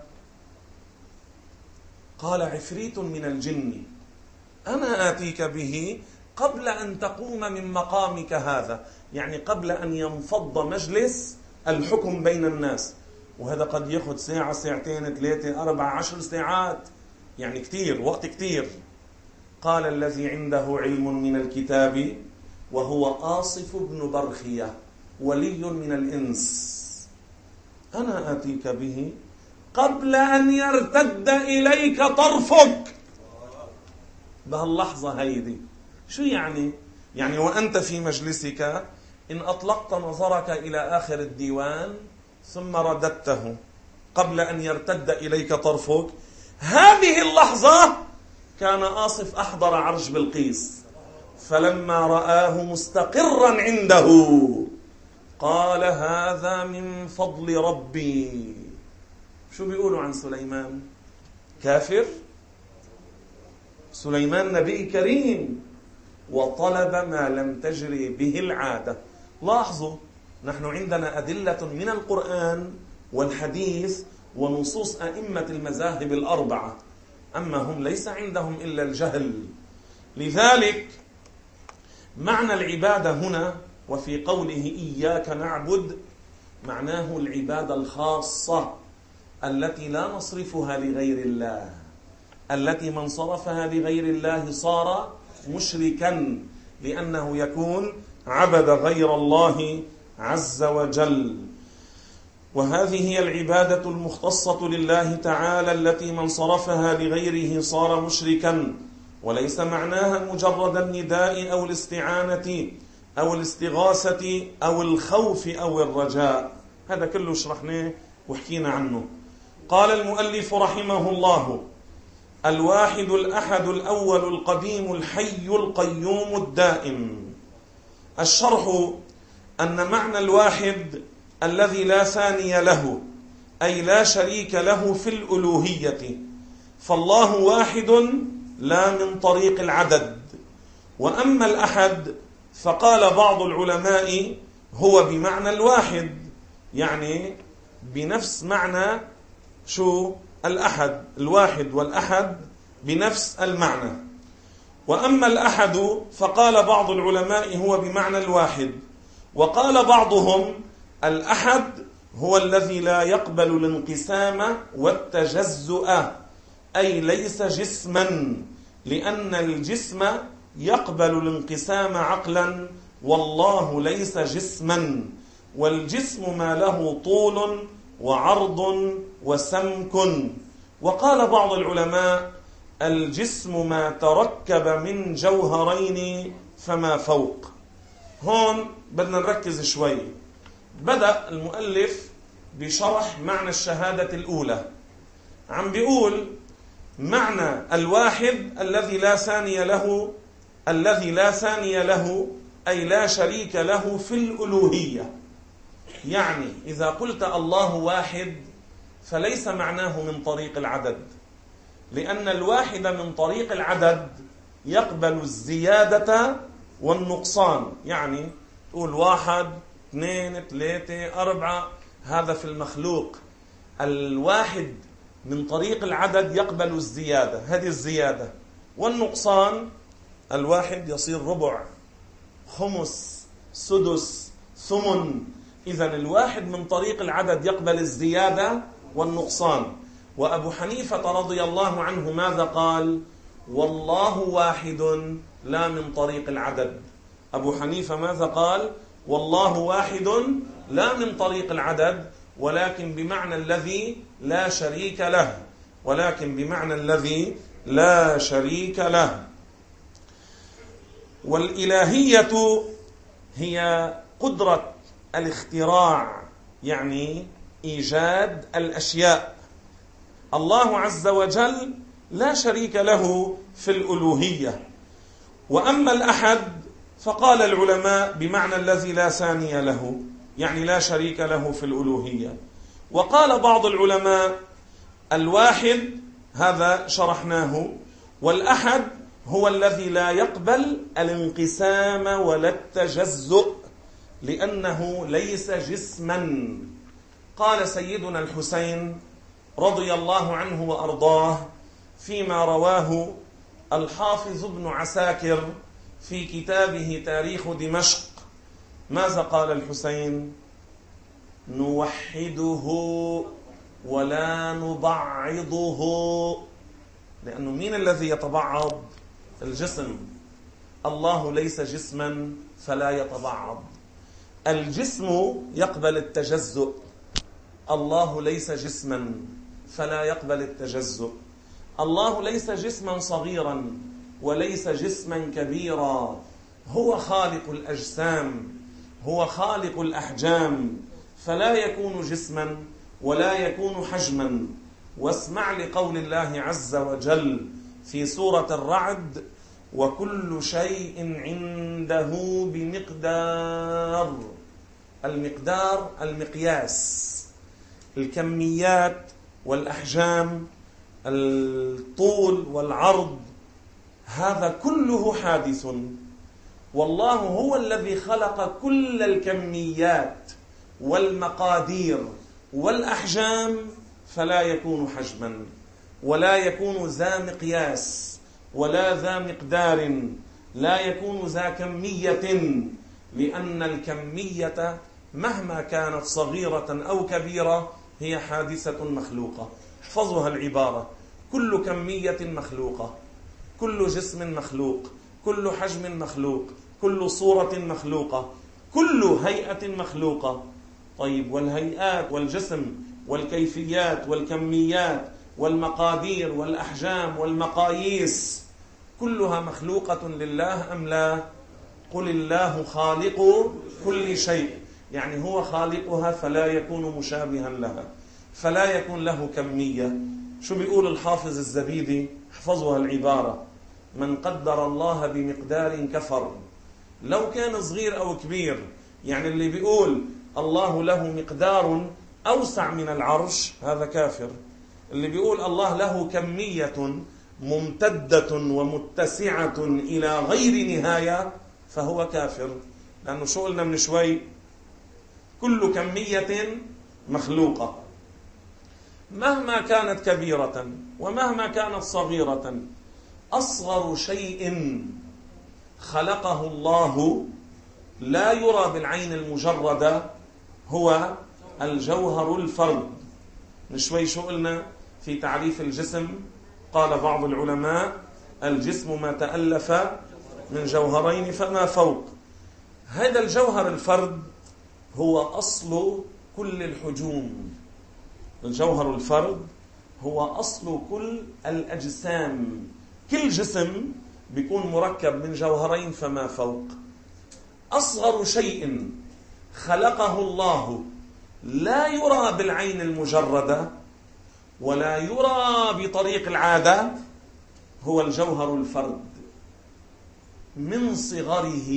قال: عفريت من الجن أنا آتيك به قبل أن تقوم من مقامك هذا، يعني قبل أن ينفض مجلس الحكم بين الناس. وهذا قد يأخذ ساعة، ساعتين، ثلاثة، أربع، عشر ساعات، يعني كتير، وقت كتير. قال: الذي عنده علم من الكتاب وهو آصف بن برخية ولي من الإنس أنا آتيك به قبل أن يرتد إليك طرفك. بهاللحظة هيدي شو يعني؟ يعني وأنت في مجلسك إن أطلقت نظرك إلى آخر الديوان ثم رددته قبل أن يرتد إليك طرفك، هذه اللحظة كان آصف أحضر عرش بلقيس، فلما رآه مستقرا عنده قال: هذا من فضل ربي. شو بيقولوا عن سليمان؟ كافر؟ سليمان نبي كريم وطلب ما لم تجري به العادة. لاحظوا، نحن عندنا أدلة من القرآن والحديث ونصوص أئمة المذاهب الأربعة، أما هم ليس عندهم إلا الجهل. لذلك معنى العبادة هنا وفي قوله إياك نعبد معناه العبادة الخاصة التي لا نصرفها لغير الله، التي من صرفها لغير الله صار مشركا، لأنه يكون عبد غير الله عز وجل. وهذه هي العبادة المختصة لله تعالى التي من صرفها لغيره صار مشركا، وليس معناها مجرد النداء أو الاستعانة أو الاستغاثة أو الخوف أو الرجاء. هذا كله شرحناه وحكينا عنه. قال المؤلف رحمه الله: الواحد الأحد الأول القديم الحي القيوم الدائم. الشرح أن معنى الواحد الذي لا ثاني له، أي لا شريك له في الألوهية، فالله واحد لا من طريق العدد. وأما الأحد فقال بعض العلماء هو بمعنى الواحد، يعني بنفس معنى شو الأحد، الواحد والأحد بنفس المعنى. وأما الأحد فقال بعض العلماء هو بمعنى الواحد، وقال بعضهم الأحد هو الذي لا يقبل الانقسام والتجزؤ، أي ليس جسما، لأن الجسم يقبل الانقسام عقلا والله ليس جسما، والجسم ما له طول وعرض وسمك. وقال بعض العلماء الجسم ما تركب من جوهرين فما فوق. هون بدنا نركز شوي. بدأ المؤلف بشرح معنى الشهادة الأولى، عم بيقول معنى الواحد الذي لا ثاني له، الذي لا ثاني له أي لا شريك له في الألوهية. يعني إذا قلت الله واحد فليس معناه من طريق العدد، لأن الواحد من طريق العدد يقبل الزيادة والنقصان، يعني تقول واحد، اثنين، ثلاثة، أربعة، هذا في المخلوق. الواحد من طريق العدد يقبل الزيادة، هذه الزيادة والنقصان. الواحد يصير ربع، خمس، سدس، ثمن. إذن الواحد من طريق العدد يقبل الزيادة والنقصان. وأبو حنيفة رضي الله عنه ماذا قال؟ والله واحد لا من طريق العدد. أبو حنيفة ماذا قال؟ والله واحد لا من طريق العدد، ولكن بمعنى الذي لا شريك له، ولكن بمعنى الذي لا شريك له. والإلهية هي قدرة الاختراع، يعني إيجاد الأشياء. الله عز وجل لا شريك له في الألوهية. وأما الأحد فقال العلماء بمعنى الذي لا ثاني له، يعني لا شريك له في الألوهية. وقال بعض العلماء الواحد هذا شرحناه، والأحد هو الذي لا يقبل الانقسام ولا التجزؤ لأنه ليس جسما. قال سيدنا الحسين رضي الله عنه وأرضاه فيما رواه الحافظ ابن عساكر في كتابه تاريخ دمشق، ماذا قال الحسين؟ نوحده ولا نبعضه. لأنه مين الذي يتبعض؟ الجسم. الله ليس جسما فلا يتبعض. الجسم يقبل التجزؤ، الله ليس جسما فلا يقبل التجزؤ. الله ليس جسما صغيرا وليس جسما كبيرا، هو خالق الأجسام، هو خالق الأحجام، فلا يكون جسما ولا يكون حجما. واسمع لقول الله عز وجل في سورة الرعد: وكل شيء عنده بمقدار. المقدار المقياس، الكميات والأحجام، الطول والعرض، هذا كله حادث. والله هو الذي خلق كل الكميات والمقادير والأحجام، فلا يكون حجما ولا يكون ذا مقياس ولا ذا مقدار، لا يكون ذا كمية، لأن الكمية مهما كانت صغيرة أو كبيرة هي حادثة مخلوقة. احفظوها العبارة: كل كمية مخلوقة، كل جسم مخلوق، كل حجم مخلوق، كل صورة مخلوقة، كل هيئة مخلوقة. طيب، والهيئات والجسم والكيفيات والكميات والمقادير والأحجام والمقاييس كلها مخلوقة لله أم لا؟ قل الله خالق كل شيء، يعني هو خالقها فلا يكون مشابها لها، فلا يكون له كمية. شو بيقول الحافظ الزبيدي؟ احفظوها العبارة: من قدر الله بمقدار كفر. لو كان صغير أو كبير، يعني اللي بيقول الله له مقدار أوسع من العرش هذا كافر. اللي بيقول الله له كمية ممتدة ومتسعة إلى غير نهاية فهو كافر. لأنه شو قلنا من شوي؟ كل كمية مخلوقة مهما كانت كبيرة ومهما كانت صغيرة. أصغر شيء خلقه الله لا يرى بالعين المجردة هو الجوهر الفرد. من شوي شو قلنا في تعريف الجسم؟ قال بعض العلماء: الجسم ما تألف من جوهرين فما فوق. هذا الجوهر الفرد هو أصل كل الحجوم. الجوهر الفرد هو أصل كل الأجسام. كل جسم بيكون مركب من جوهرين فما فوق. أصغر شيء خلقه الله لا يرى بالعين المجردة ولا يرى بطريق العادة هو الجوهر الفرد. من صغره،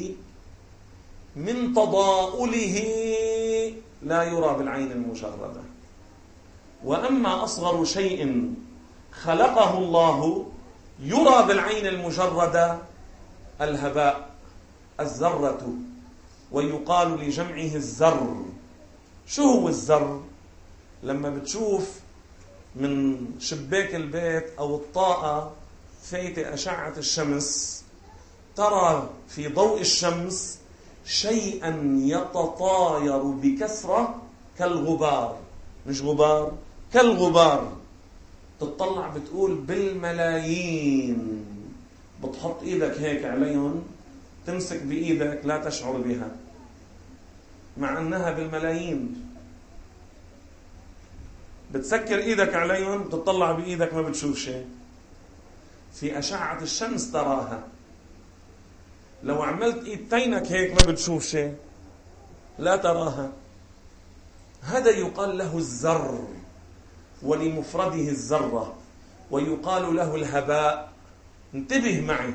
من تضاؤله لا يرى بالعين المجردة. وأما أصغر شيء خلقه الله يرى بالعين المجردة الهباء، الذرة، ويقال لجمعه الذر. شو هو الذر؟ لما بتشوف من شباك البيت أو الطاقة فايتة أشعة الشمس، ترى في ضوء الشمس شيئا يتطاير بكثرة كالغبار. مش غبار، كالغبار. تطلع بتقول بالملايين. بتحط ايدك هيك عليهم، تمسك بايدك لا تشعر بها، مع انها بالملايين. بتسكر ايدك عليهم، تطلع بايدك ما بتشوف شيء. في اشعة الشمس تراها. لو عملت ايدتينك هيك ما بتشوف شيء، لا تراها. هذا يقال له الزر، ولمفرده الزرة، ويقال له الهباء. انتبه معي،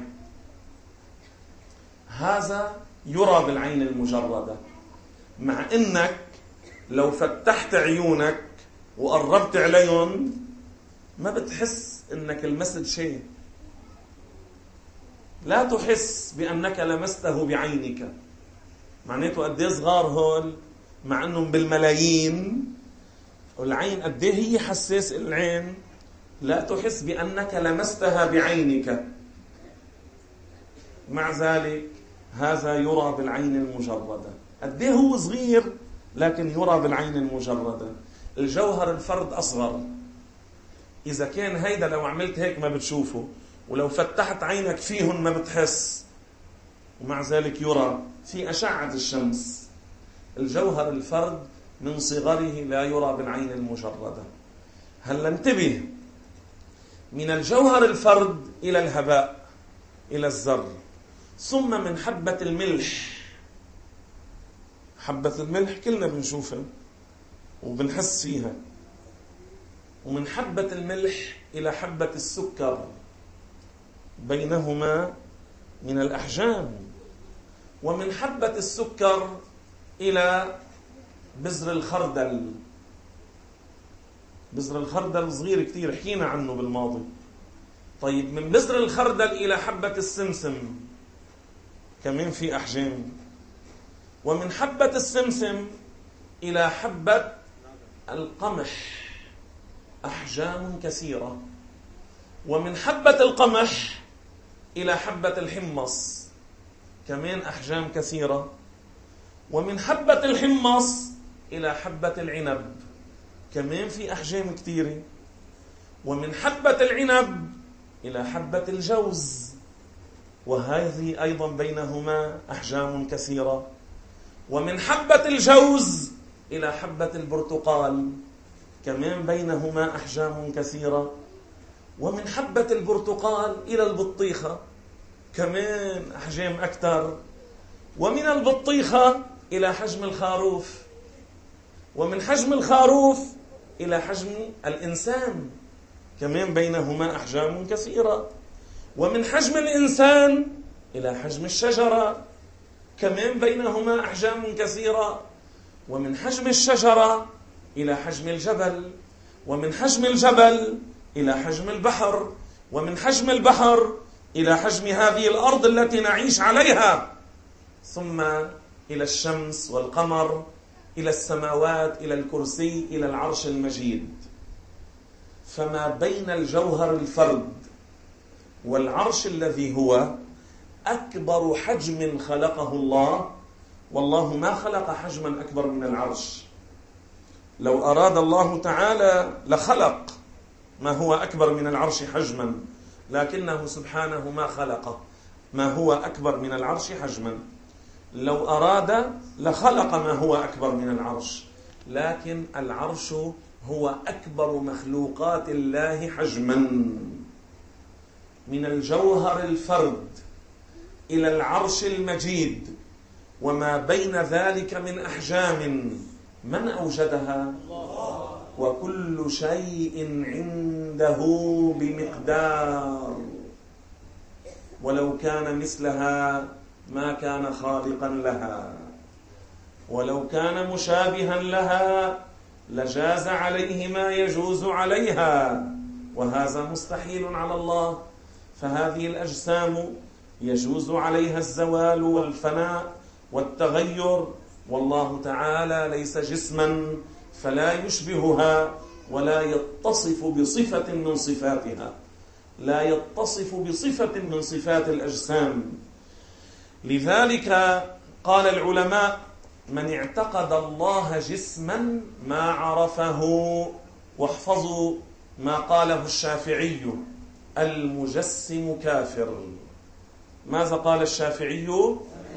هذا يرى بالعين المجردة، مع انك لو فتحت عيونك وقربت عليهم ما بتحس انك لمست شيء، لا تحس بانك لمسته بعينك. معناته قد ايه صغار هول، مع انهم بالملايين. والعين قد ايه هي حساس العين، لا تحس بانك لمستها بعينك، مع ذلك هذا يرى بالعين المجردة. قد ايه هو صغير لكن يرى بالعين المجردة. الجوهر الفرد أصغر، إذا كان هيدا لو عملت هيك ما بتشوفه، ولو فتحت عينك فيهن ما بتحس، ومع ذلك يرى في أشعة الشمس. الجوهر الفرد من صغره لا يرى بالعين المجردة. هل ننتبه، من الجوهر الفرد إلى الهباء إلى الذر، ثم من حبة الملح. حبة الملح كلنا بنشوفها وبنحس فيها. ومن حبة الملح إلى حبة السكر، بينهما من الأحجام. ومن حبة السكر إلى بذر الخردل. بذر الخردل صغير كتير، حكينا عنه بالماضي. طيب، من بذر الخردل إلى حبة السمسم كمان في أحجام. ومن حبة السمسم إلى حبة القمح أحجام كثيرة. ومن حبة القمح إلى حبة الحمص كمان أحجام كثيرة. ومن حبة الحمص إلى حبة العنب كمان في أحجام كثيرة. ومن حبة العنب إلى حبة الجوز، وهذه أيضا بينهما أحجام كثيرة. ومن حبة الجوز إلى حبة البرتقال كمان بينهما أحجام كثيرة. ومن حبة البرتقال إلى البطيخة كمان أحجام أكثر. ومن البطيخة إلى حجم الخروف. ومن حجم الخروف إلى حجم الإنسان كمان بينهما أحجام كثيرة. ومن حجم الإنسان إلى حجم الشجرة كمان بينهما أحجام كثيرة. ومن حجم الشجرة إلى حجم الجبل. ومن حجم الجبل إلى حجم البحر. ومن حجم البحر إلى حجم هذه الأرض التي نعيش عليها. ثم إلى الشمس والقمر، إلى السماوات، إلى الكرسي، إلى العرش المجيد. فما بين الجوهر الفرد والعرش الذي هو أكبر حجم خلقه الله، والله ما خلق حجما أكبر من العرش. لو أراد الله تعالى لخلق ما هو أكبر من العرش حجما، لكنه سبحانه ما خلق ما هو أكبر من العرش حجما. لو أراد لخلق ما هو أكبر من العرش، لكن العرش هو أكبر مخلوقات الله حجما. من الجوهر الفرد إلى العرش المجيد وما بين ذلك من أحجام، من أوجدها؟ وكل شيء عنده بمقدار، ولو كان مثلها ما كان خالقا لها، ولو كان مشابها لها لجاز عليه ما يجوز عليها، وهذا مستحيل على الله. فهذه الأجسام يجوز عليها الزوال والفناء والتغير، والله تعالى ليس جسما فلا يشبهها ولا يتصف بصفة من صفاتها، لا يتصف بصفة من صفات الأجسام. لذلك قال العلماء: من اعتقد الله جسما ما عرفه. واحفظوا ما قاله الشافعي: المجسم كافر. ماذا قال الشافعي؟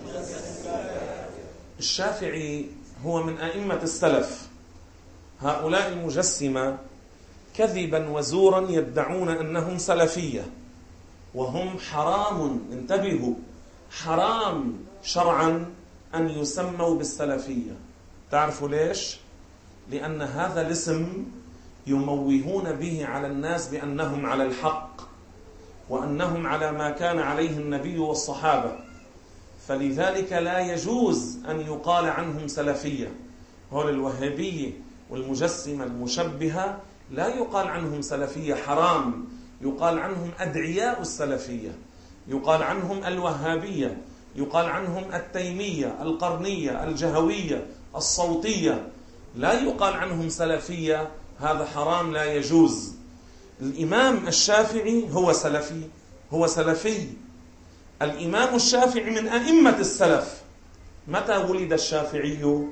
الشافعي هو من أئمة السلف. هؤلاء المجسمة كذبا وزورا يدعون أنهم سلفية، وهم حرام، انتبهوا، حرام شرعا أن يسموا بالسلفية. تعرفوا ليش؟ لأن هذا الاسم يموهون به على الناس بأنهم على الحق وأنهم على ما كان عليه النبي والصحابة، فلذلك لا يجوز أن يقال عنهم سلفية. هول الوهابية والمجسمة المشبهة لا يقال عنهم سلفية، حرام. يقال عنهم أدعياء السلفية، يقال عنهم الوهابية، يقال عنهم التيمية، القرنية، الجهوية، الصوتية، لا يقال عنهم سلفية. هذا حرام، لا يجوز. الإمام الشافعي هو سلفي، هو سلفي. الإمام الشافعي من أئمة السلف. متى ولد الشافعي؟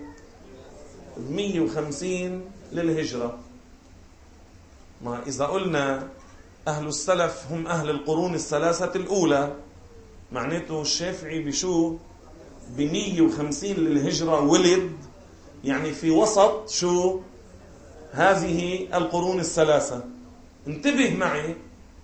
مئة وخمسين للهجرة. ما إذا قلنا أهل السلف هم أهل القرون الثلاثة الأولى، معناته الشافعي بشو؟ بمئة وخمسين للهجرة ولد، يعني في وسط شو؟ هذه القرون الثلاثة. انتبه معي،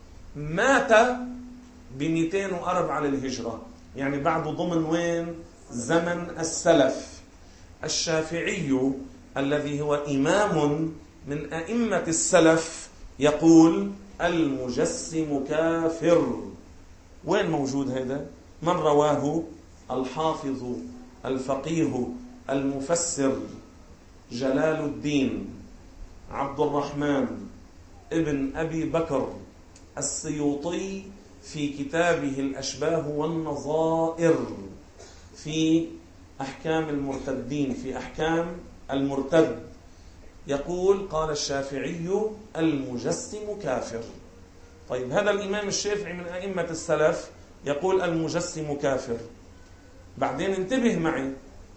مات بمئتين وأربعة للهجرة، يعني بعد ضمن وين؟ زمن السلف. الشافعي الذي هو إمام من أئمة السلف يقول المجسم كافر. وين موجود هذا؟ من رواه؟ الحافظ الفقيه المفسر جلال الدين عبد الرحمن ابن أبي بكر السيوطي في كتابه الأشباه والنظائر في أحكام المرتدين، في أحكام المرتد، يقول قال الشافعي المجسم كافر. طيب هذا الإمام الشافعي من أئمة السلف يقول المجسم كافر. بعدين انتبه معي،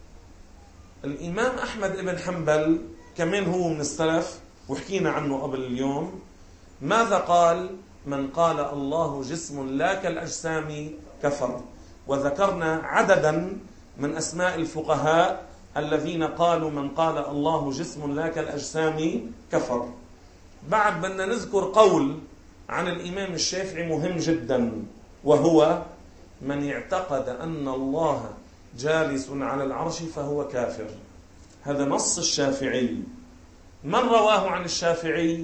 الإمام أحمد بن حنبل كمان هو من السلف وحكينا عنه قبل اليوم. ماذا قال؟ من قال الله جسم لا كالأجسام كفر. وذكرنا عددا من أسماء الفقهاء الذين قالوا من قال الله جسم لا كالأجسام كفر. بعد بدنا نذكر قول عن الإمام الشافعي مهم جدا، وهو من اعتقد أن الله جالس على العرش فهو كافر. هذا نص الشافعي. من رواه عن الشافعي؟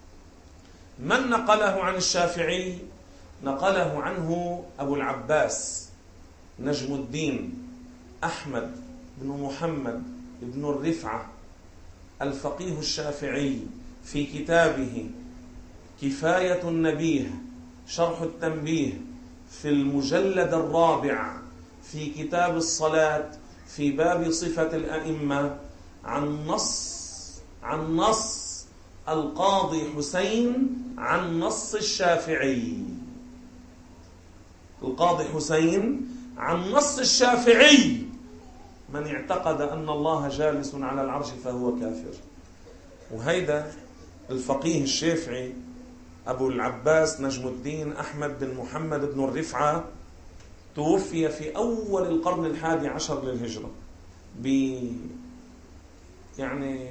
من نقله عن الشافعي؟ نقله عنه أبو العباس نجم الدين أحمد بن محمد بن الرفعة الفقيه الشافعي في كتابه كفاية النبيه شرح التنبيه في المجلد الرابع في كتاب الصلاة في باب صفة الأئمة عن نص عن نص القاضي حسين عن نص الشافعي. القاضي حسين عن نص الشافعي من اعتقد أن الله جالس على العرش فهو كافر. وهيدا الفقيه الشافعي أبو العباس نجم الدين أحمد بن محمد بن الرفعة توفي في أول القرن الحادي عشر للهجرة، ب يعني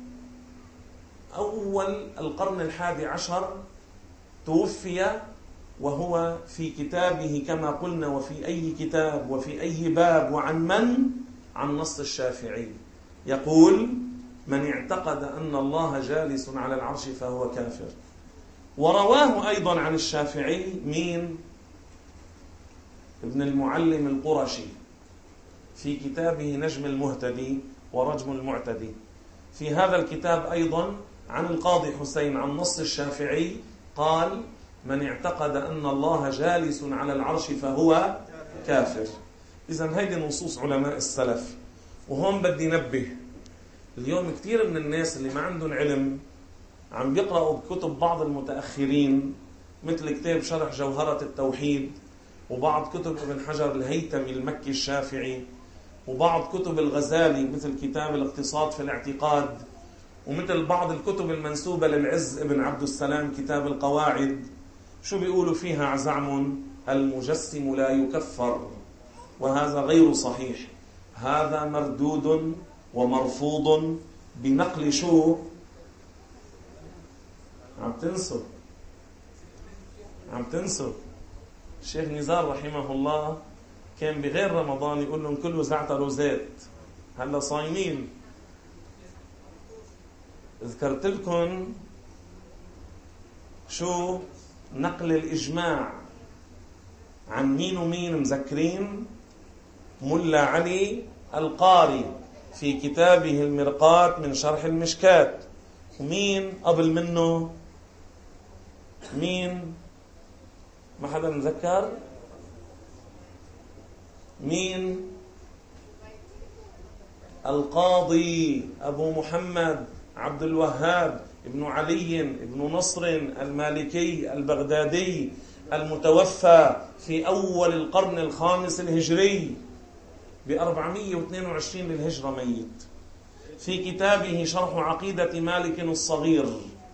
أول القرن الحادي عشر توفي، وهو في كتابه كما قلنا وفي أي كتاب وفي أي باب وعن من؟ عن نص الشافعي. يقول من اعتقد أن الله جالس على العرش فهو كافر. ورواه أيضا عن الشافعي مين؟ ابن المعلم القرشي في كتابه نجم المهتدي ورجم المعتدي. في هذا الكتاب أيضا عن القاضي حسين عن نص الشافعي قال من اعتقد أن الله جالس على العرش فهو كافر. إذن هذه نصوص علماء السلف. وهون بدي نبه، اليوم كثير من الناس اللي ما عندهم علم عم بيقرأوا بكتب بعض المتأخرين مثل كتاب شرح جوهرة التوحيد، وبعض كتب ابن حجر الهيثمي المكي الشافعي، وبعض كتب الغزالي مثل كتاب الاقتصاد في الاعتقاد، ومثل بعض الكتب المنسوبة للعز ابن عبد السلام كتاب القواعد. شو بيقولوا فيها عزعم؟ المجسم لا يكفر. وهذا غير صحيح، هذا مردود ومرفوض بنقل شو؟ عم تنسوا عم تنسوا الشيخ نزار رحمه الله كان بغير رمضان يقول لهم كلوا زعتر وزيت، هلا صايمين. ذكرت لكم شو نقل الإجماع عن مين ومين، مذكرين؟ ملا علي القاري في كتابه المرقاة من شرح المشكاة. ومين قبل منه؟ مين؟ ما حدا مذكر؟ مين؟ القاضي أبو محمد عبد الوهاب ابن علي ابن نصر المالكي البغدادي المتوفى في أول القرن الخامس الهجري بأربعمائة واثنين وعشرين للهجرة ميت، في كتابه شرح عقيدة مالك الصغير.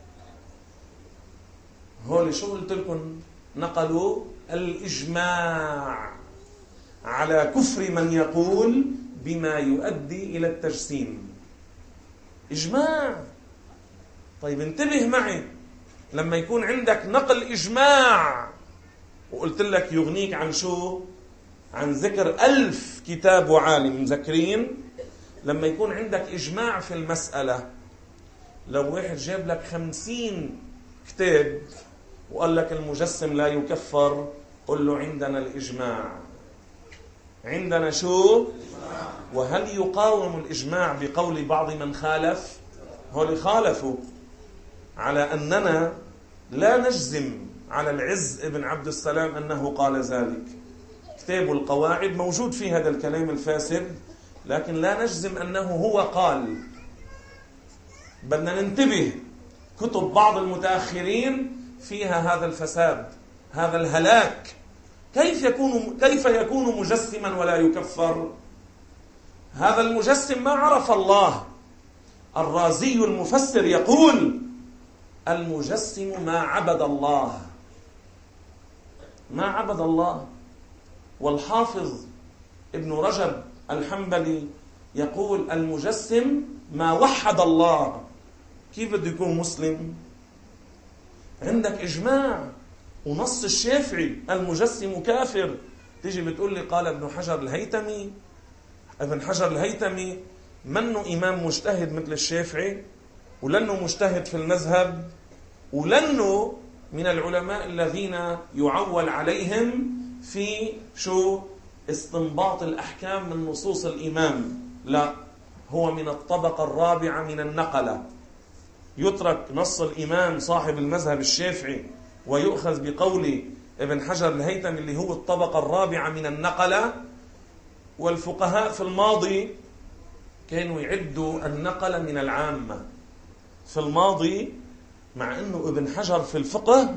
هول شو قلت لكم؟ نقلوا الإجماع على كفر من يقول بما يؤدي إلى التجسيم. إجماع. طيب انتبه معي، لما يكون عندك نقل إجماع، وقلت لك يغنيك عن شو؟ عن ذكر ألف كتاب وعالم، مذكرين؟ لما يكون عندك إجماع في المسألة، لو واحد جاب لك خمسين كتاب وقال لك المجسم لا يكفر، قل له عندنا الإجماع. عندنا شو؟ وهل يقاوم الإجماع بقول بعض من خالف؟ هو خالفوا على أننا لا نجزم على العز ابن عبد السلام أنه قال ذلك. كتاب القواعد موجود فيه هذا الكلام الفاسد، لكن لا نجزم أنه هو قال. بدنا ننتبه، كتب بعض المتأخرين فيها هذا الفساد، هذا الهلاك. كيف يكون كيف يكون مجسما ولا يكفر؟ هذا المجسم ما عرف الله. الرازي المفسر يقول المجسم ما عبد الله، ما عبد الله. والحافظ ابن رجب الحنبلي يقول المجسم ما وحد الله. كيف بده يكون مسلم؟ عندك إجماع ونص الشافعي المجسم كافر، تيجي بتقول لي قال ابن حجر الهيتمي. ابن حجر الهيتمي منه إمام مجتهد مثل الشافعي، ولنه مجتهد في المذهب، ولنه من العلماء الذين يعول عليهم في شو؟ استنباط الأحكام من نصوص الإمام. لا، هو من الطبقة الرابعة من النقلة. يترك نص الإمام صاحب المذهب الشافعي ويؤخذ بقول ابن حجر الهيتمي اللي هو الطبقة الرابعة من النقلة. والفقهاء في الماضي كانوا يعدوا النقل من العامة في الماضي، مع أنه ابن حجر في الفقه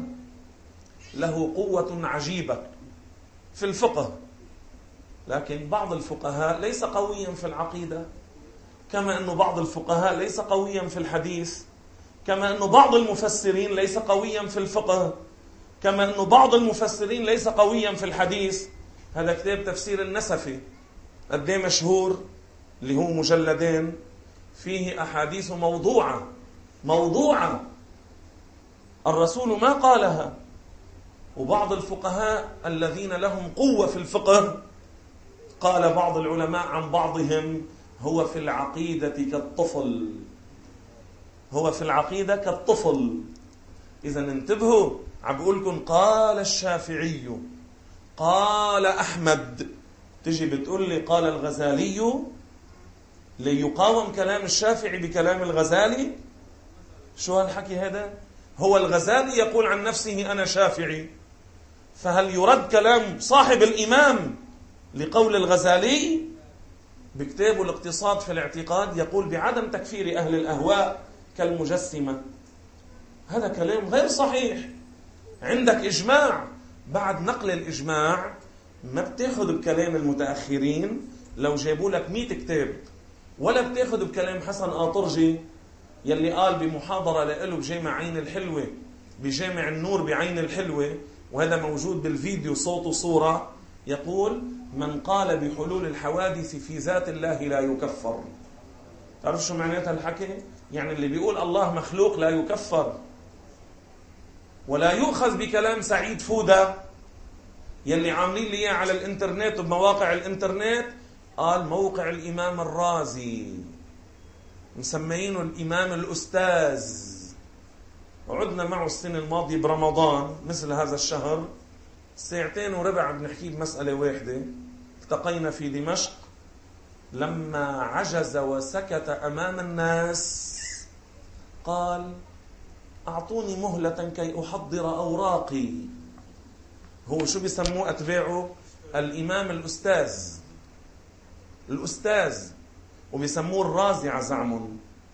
له قوة عجيبة في الفقه، لكن بعض الفقهاء ليس قويا في العقيدة، كما أنه بعض الفقهاء ليس قويا في الحديث، كما أنه بعض المفسرين ليس قويا في الفقه، كما أنه بعض المفسرين ليس قويا في الحديث. هذا كتاب تفسير النسفي قد ايه مشهور، اللي هو مجلدين، فيه أحاديث موضوعة موضوعة الرسول ما قالها. وبعض الفقهاء الذين لهم قوة في الفقه قال بعض العلماء عن بعضهم هو في العقيدة كالطفل، هو في العقيدة كالطفل. إذا انتبهوا، عم بقول لكم قال الشافعي، قال أحمد، تجي بتقول لي قال الغزالي، ليقاوم كلام الشافعي بكلام الغزالي؟ شو هالحكي هذا؟ هو الغزالي يقول عن نفسه أنا شافعي، فهل يرد كلام صاحب الإمام لقول الغزالي؟ بكتابه الاقتصاد في الاعتقاد يقول بعدم تكفير أهل الأهواء كالمجسمة. هذا كلام غير صحيح. عندك إجماع، بعد نقل الإجماع ما بتاخذ بكلام المتأخرين لو جابوا لك مئة كتاب، ولا بتاخذ بكلام حسن آطرجي يلي قال بمحاضرة له بجامع عين الحلوة، بجامع النور بعين الحلوة، وهذا موجود بالفيديو صوت وصورة، يقول من قال بحلول الحوادث في ذات الله لا يكفر. تعرف شو معناتها الحكي؟ يعني اللي بيقول الله مخلوق لا يكفر. ولا يؤخذ بكلام سعيد فودة يلي عاملين لي اياه على الانترنت وبمواقع الانترنت، قال موقع الإمام الرازي مسميينه الإمام الأستاذ. وعدنا معه السنة الماضية برمضان مثل هذا الشهر ساعتين وربع بنحكي بمسألة واحدة. التقينا في دمشق، لما عجز وسكت أمام الناس قال أعطوني مهلة كي أحضر أوراقي. هو شو بيسموه أتباعه؟ الإمام الأستاذ، الأستاذ، وبيسموه الرازي عزعم.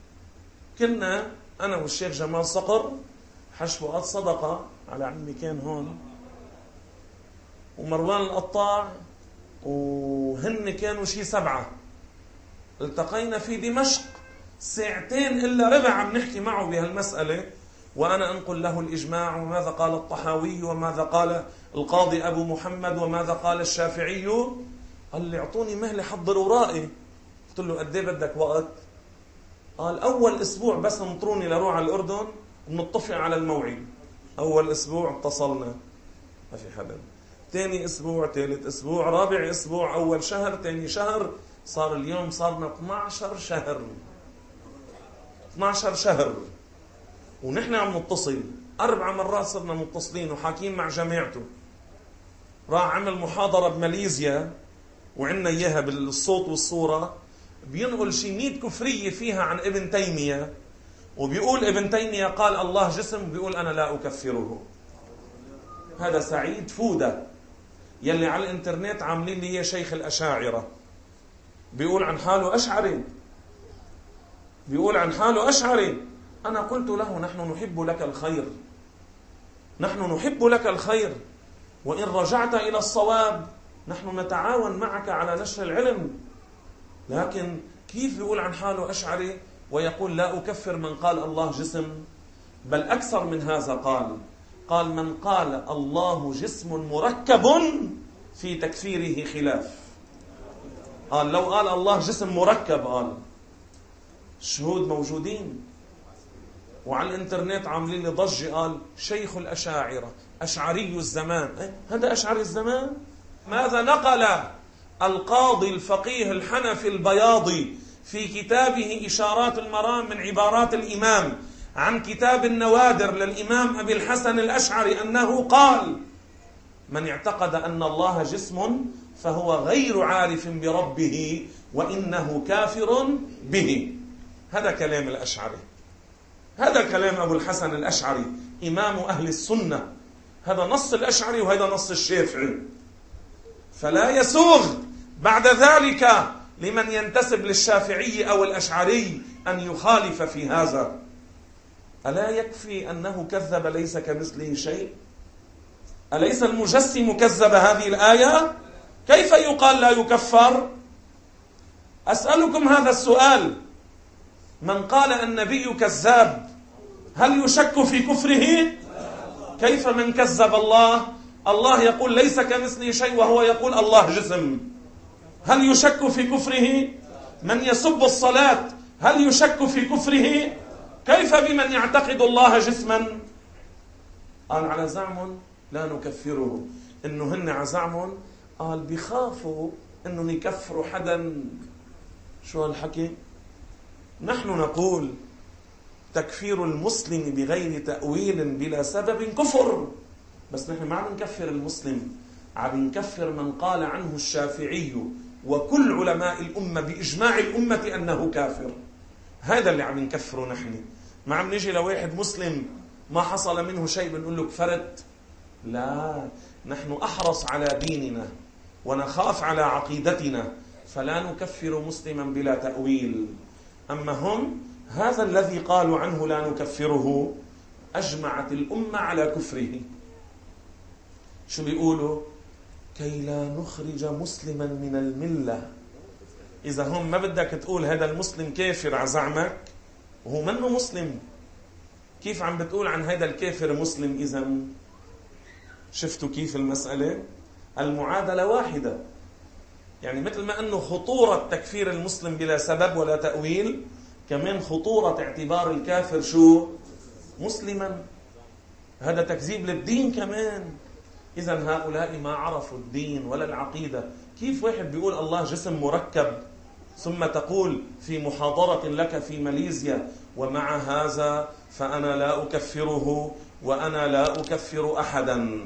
كنا أنا والشيخ جمال صقر حشوات صدقة على عمي كان هون، ومروان القطاع، وهن كانوا شي سبعة. التقينا في دمشق ساعتين إلا ربع عم نحكي معه بهالمسألة، وأنا أنقل له الإجماع وماذا قال الطحاوي وماذا قال القاضي أبو محمد وماذا قال الشافعي. قال لي اعطوني مهلة حضر ورائي. قلت له قد ايه بدك وقت؟ قال أول أسبوع بس انطروني لروح على الأردن ونتفق على الموعد. أول أسبوع اتصلنا ما في حدا، ثاني أسبوع، ثالث أسبوع، رابع أسبوع، أول شهر، ثاني شهر، صار اليوم صارنا اثني عشر شهر، اثني عشر شهر ونحن عم نتصل. أربع مرات صرنا متصلين وحاكين مع جماعته. راح عمل محاضرة بماليزيا وعنا إياها بالصوت والصورة، بينقل شي مية كفرية فيها عن ابن تيمية، وبيقول ابن تيمية قال الله جسم، وبيقول أنا لا أكفره. هذا سعيد فودة يلي على الانترنت عاملين لي شيخ الأشاعرة، بيقول عن حاله أشعري، بيقول عن حاله أشعري. أنا قلت له نحن نحب لك الخير، نحن نحب لك الخير، وإن رجعت إلى الصواب نحن نتعاون معك على نشر العلم. لكن كيف يقول عن حاله أشعري ويقول لا أكفر من قال الله جسم؟ بل أكثر من هذا، قال قال من قال الله جسم مركب في تكفيره خلاف. قال لو قال الله جسم مركب، قال الشهود موجودين وعلى الانترنت عاملين لي ضجة، قال شيخ الأشاعرة أشعري الزمان. إيه؟ هذا أشعري الزمان؟ ماذا نقل القاضي الفقيه الحنفي البياضي في كتابه إشارات المرام من عبارات الإمام عن كتاب النوادر للإمام أبي الحسن الأشعري أنه قال من اعتقد أن الله جسم فهو غير عارف بربه وإنه كافر به. هذا كلام الأشعري، هذا كلام أبو الحسن الأشعري إمام أهل السنة، هذا نص الأشعري وهذا نص الشافعي. فلا يسوغ بعد ذلك لمن ينتسب للشافعي أو الأشعري أن يخالف في هذا. ألا يكفي أنه كذب ليس كمثله شيء؟ أليس المجسم كذب هذه الآية؟ كيف يقال لا يكفر؟ أسألكم هذا السؤال، من قال النبي كذاب هل يشك في كفره؟ كيف من كذب الله؟ الله يقول ليس كمثله شيء وهو يقول الله جسم، هل يشك في كفره؟ من يسب الصلاة هل يشك في كفره؟ كيف بمن يعتقد الله جسما؟ قال على زعم لا نكفره، إنه هن على زعم قال بيخافوا إنه يكفروا حدا. شو هالحكي؟ نحن نقول تكفير المسلم بغير تأويل بلا سبب كفر، بس نحن ما عم نكفر المسلم، عم نكفر من قال عنه الشافعي وكل علماء الأمة بإجماع الأمة أنه كافر. هذا اللي عم نكفره نحن. ما عم نجي لواحد مسلم ما حصل منه شيء بنقول له كفرت. لا، نحن أحرص على ديننا ونخاف على عقيدتنا، فلا نكفر مسلما بلا تأويل. أما هم هذا الذي قالوا عنه لا نكفره أجمعت الأمة على كفره. شو بيقولوا؟ كي لا نخرج مسلما من الملة. إذا هم ما بدك تقول هذا المسلم كافر على زعمك وهو منه مسلم، كيف عم بتقول عن هذا الكافر مسلم؟ إذا شفتوا كيف المسألة؟ المعادلة واحدة. يعني مثل ما أنه خطورة تكفير المسلم بلا سبب ولا تأويل، كمان خطورة اعتبار الكافر شو؟ مسلما. هذا تكذيب للدين كمان. إذن هؤلاء ما عرفوا الدين ولا العقيدة. كيف واحد بيقول الله جسم مركب ثم تقول في محاضرة لك في ماليزيا ومع هذا فأنا لا أكفره وأنا لا أكفر أحدا؟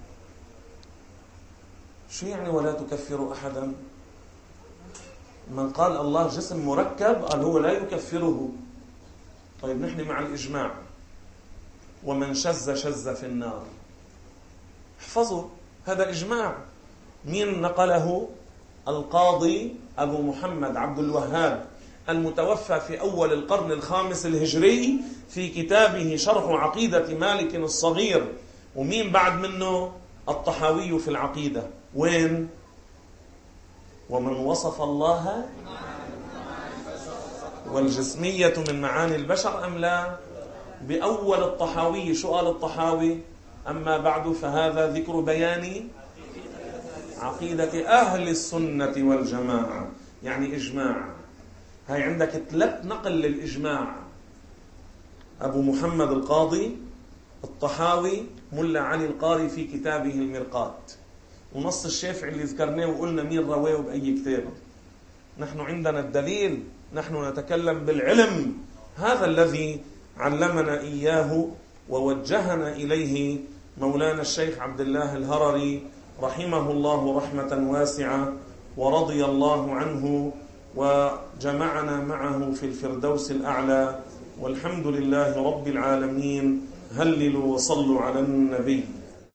شو يعني ولا تكفر أحدا؟ من قال الله جسم مركب قال هو لا يكفره. طيب نحن مع الإجماع، ومن شذ شذ في النار. احفظوا هذا إجماع. مين نقله؟ القاضي أبو محمد عبد الوهاب المتوفى في أول القرن الخامس الهجري في كتابه شرح عقيدة مالك الصغير. ومين بعد منه؟ الطحاوي في العقيدة. وين؟ ومن وصف الله والجسمية من معاني البشر أم لا؟ بأول الطحاوي. شو قال الطحاوي؟ أما بعد فهذا ذكر بيان عقيدة أهل السنة والجماعة، يعني إجماع. هاي عندك ثلاث نقل للإجماع: أبو محمد القاضي، الطحاوي، ملا علي القاري في كتابه المرقاة، ونص الشافعي اللي ذكرناه وقلنا مين رواه بأي كتاب. نحن عندنا الدليل، نحن نتكلم بالعلم، هذا الذي علمنا إياه ووجهنا إليه مولانا الشيخ عبد الله الهرري رحمه الله رحمة واسعة ورضي الله عنه، وجمعنا معه في الفردوس الأعلى، والحمد لله رب العالمين. هللوا وصلوا على النبي.